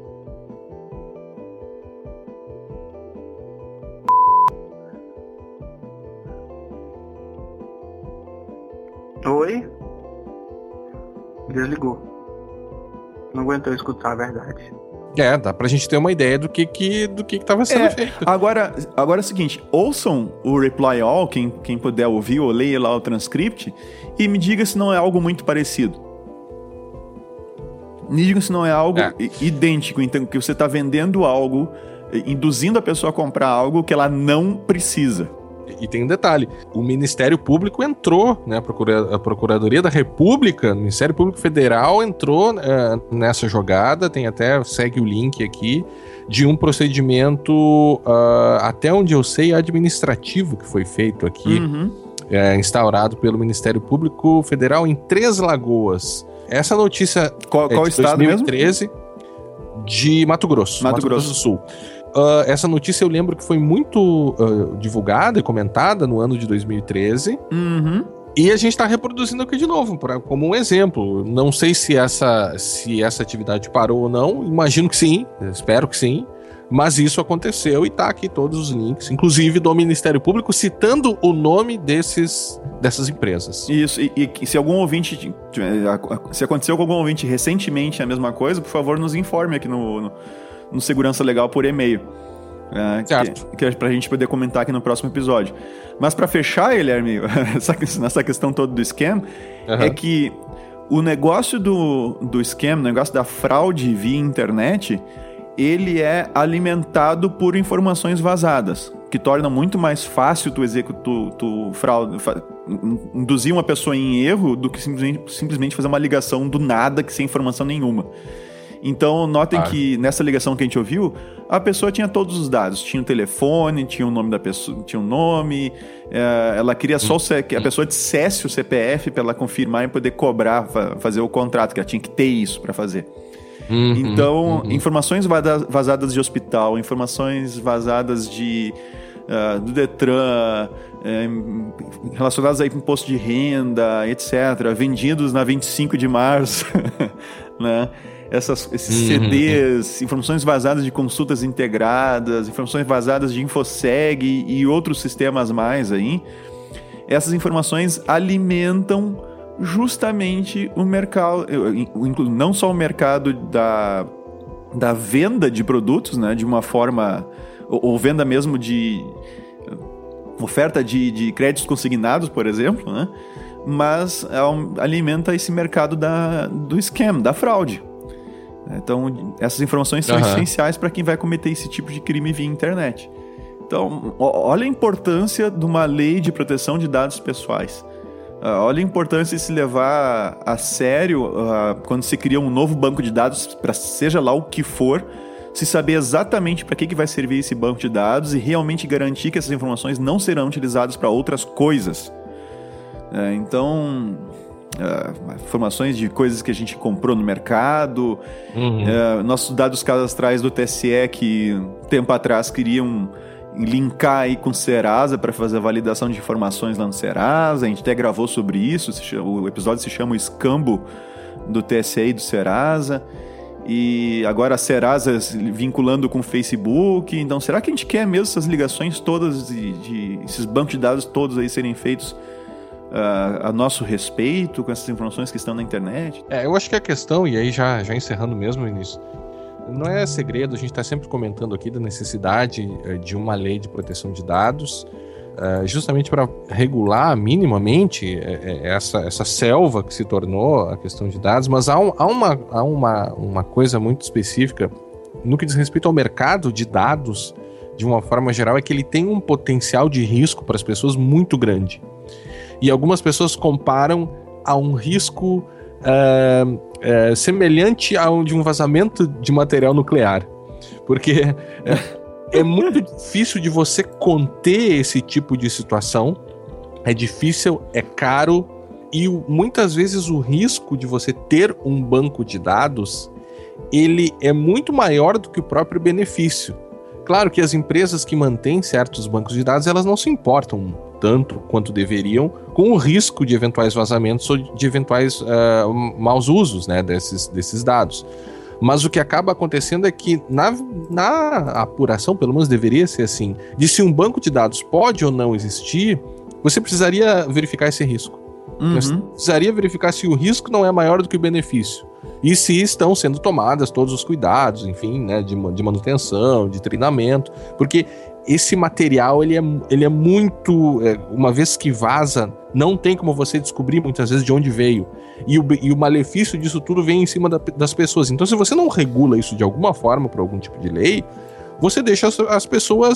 Oi? Desligou. Não aguentou escutar a verdade. Dá pra gente ter uma ideia do que tava sendo feito. Agora é o seguinte, ouçam o Reply All, quem puder ouvir, ou leia lá o transcript, e me diga se não é algo muito parecido. Me diga se não é algo idêntico, então, que você está vendendo algo, induzindo a pessoa a comprar algo que ela não precisa. E tem um detalhe, o Ministério Público entrou, né, a Procuradoria da República, o Ministério Público Federal entrou nessa jogada, segue o link aqui, de um procedimento, até onde eu sei, administrativo que foi feito aqui, instaurado pelo Ministério Público Federal em Três Lagoas. Essa notícia qual de estado 2013, mesmo? De Mato Grosso do Sul. Essa notícia eu lembro que foi muito divulgada e comentada no ano de 2013. E a gente está reproduzindo aqui de novo, como um exemplo. Não sei se essa atividade parou ou não, imagino que sim, espero que sim. Mas isso aconteceu e tá aqui todos os links, inclusive do Ministério Público, citando o nome dessas empresas. Isso, e se algum ouvinte, se aconteceu com algum ouvinte recentemente a mesma coisa, por favor, nos informe aqui no Segurança Legal por e-mail. Certo. Que é pra gente poder comentar aqui no próximo episódio. Mas pra fechar, Guilherme, nessa questão toda do scam, é que o negócio do scam, o negócio da fraude via internet, ele é alimentado por informações vazadas, que torna muito mais fácil tu induzir uma pessoa em erro do que simplesmente fazer uma ligação do nada, que sem informação nenhuma. Então, notem que nessa ligação que a gente ouviu, a pessoa tinha todos os dados. Tinha o telefone, tinha o nome da pessoa, tinha o nome. Ela queria só que a pessoa dissesse o CPF para ela confirmar e poder cobrar, fazer o contrato, que ela tinha que ter isso para fazer. Então, informações vazadas de hospital, informações vazadas do Detran, relacionadas a imposto de renda, etc., vendidos na 25 de março, né? Esses CDs, informações vazadas de consultas integradas, informações vazadas de Infoseg e outros sistemas mais aí. Essas informações alimentam justamente o mercado, não só o mercado da venda de produtos, né, de uma forma, ou venda mesmo de oferta de créditos consignados, por exemplo, né, mas alimenta esse mercado do scam, da fraude. Então, essas informações são essenciais para quem vai cometer esse tipo de crime via internet. Então, olha a importância de uma lei de proteção de dados pessoais. Olha a importância de se levar a sério quando se cria um novo banco de dados, para seja lá o que for, se saber exatamente para que vai servir esse banco de dados e realmente garantir que essas informações não serão utilizadas para outras coisas. Então, informações de coisas que a gente comprou no mercado, nossos dados cadastrais do TSE que tempo atrás queriam linkar aí com o Serasa para fazer a validação de informações lá no Serasa. A gente até gravou sobre isso, o episódio se chama O Escambo do TSE e do Serasa. E agora a Serasa vinculando com o Facebook. Então, será que a gente quer mesmo essas ligações todas, esses bancos de dados todos aí serem feitos a nosso respeito, com essas informações que estão na internet? Eu acho que a questão, e aí já encerrando mesmo, Vinícius, não é segredo, a gente está sempre comentando aqui da necessidade de uma lei de proteção de dados, justamente para regular minimamente essa selva que se tornou a questão de dados, mas há uma coisa muito específica no que diz respeito ao mercado de dados, de uma forma geral, é que ele tem um potencial de risco para as pessoas muito grande. E algumas pessoas comparam a um risco semelhante ao de um vazamento de material nuclear. Porque é muito difícil de você conter esse tipo de situação. É difícil, é caro, e muitas vezes o risco de você ter um banco de dados, ele é muito maior do que o próprio benefício. Claro que as empresas que mantêm certos bancos de dados, elas não se importam tanto quanto deveriam com o risco de eventuais vazamentos ou de eventuais maus usos, né, desses dados. Mas o que acaba acontecendo é que na apuração, pelo menos deveria ser assim, de se um banco de dados pode ou não existir, você precisaria verificar esse risco. Você precisaria verificar se o risco não é maior do que o benefício. E se estão sendo tomadas todos os cuidados, enfim, né, de manutenção, de treinamento, porque esse material, ele é muito... uma vez que vaza, não tem como você descobrir muitas vezes de onde veio. E o malefício disso tudo vem em cima das pessoas. Então, se você não regula isso de alguma forma, por algum tipo de lei, você deixa as pessoas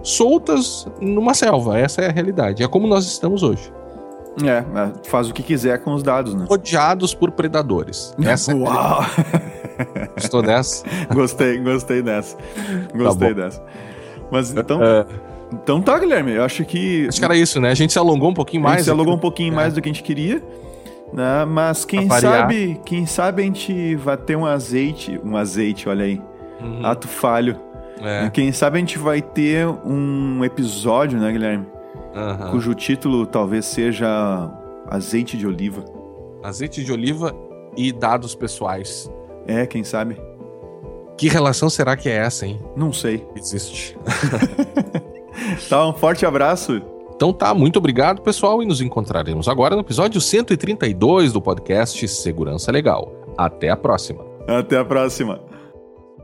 soltas numa selva. Essa é a realidade. É como nós estamos hoje. Faz o que quiser com os dados, né? Rodeados por predadores. Essa Uau! Gostou dessa? Gostei dessa. Gostei dessa. Mas então tá, Guilherme. Eu acho que era isso, né? A gente se alongou um pouquinho mais. A gente se alongou um pouquinho mais do que a gente queria. Né? Mas quem sabe a gente vai ter um azeite, olha aí. Ato falho. Quem sabe a gente vai ter um episódio, né, Guilherme? Cujo título talvez seja Azeite de Oliva. Azeite de Oliva e dados pessoais. Quem sabe? Que relação será que é essa, hein? Não sei. Existe. Tá, um forte abraço. Então tá, muito obrigado, pessoal, e nos encontraremos agora no episódio 132 do podcast Segurança Legal. Até a próxima. Até a próxima.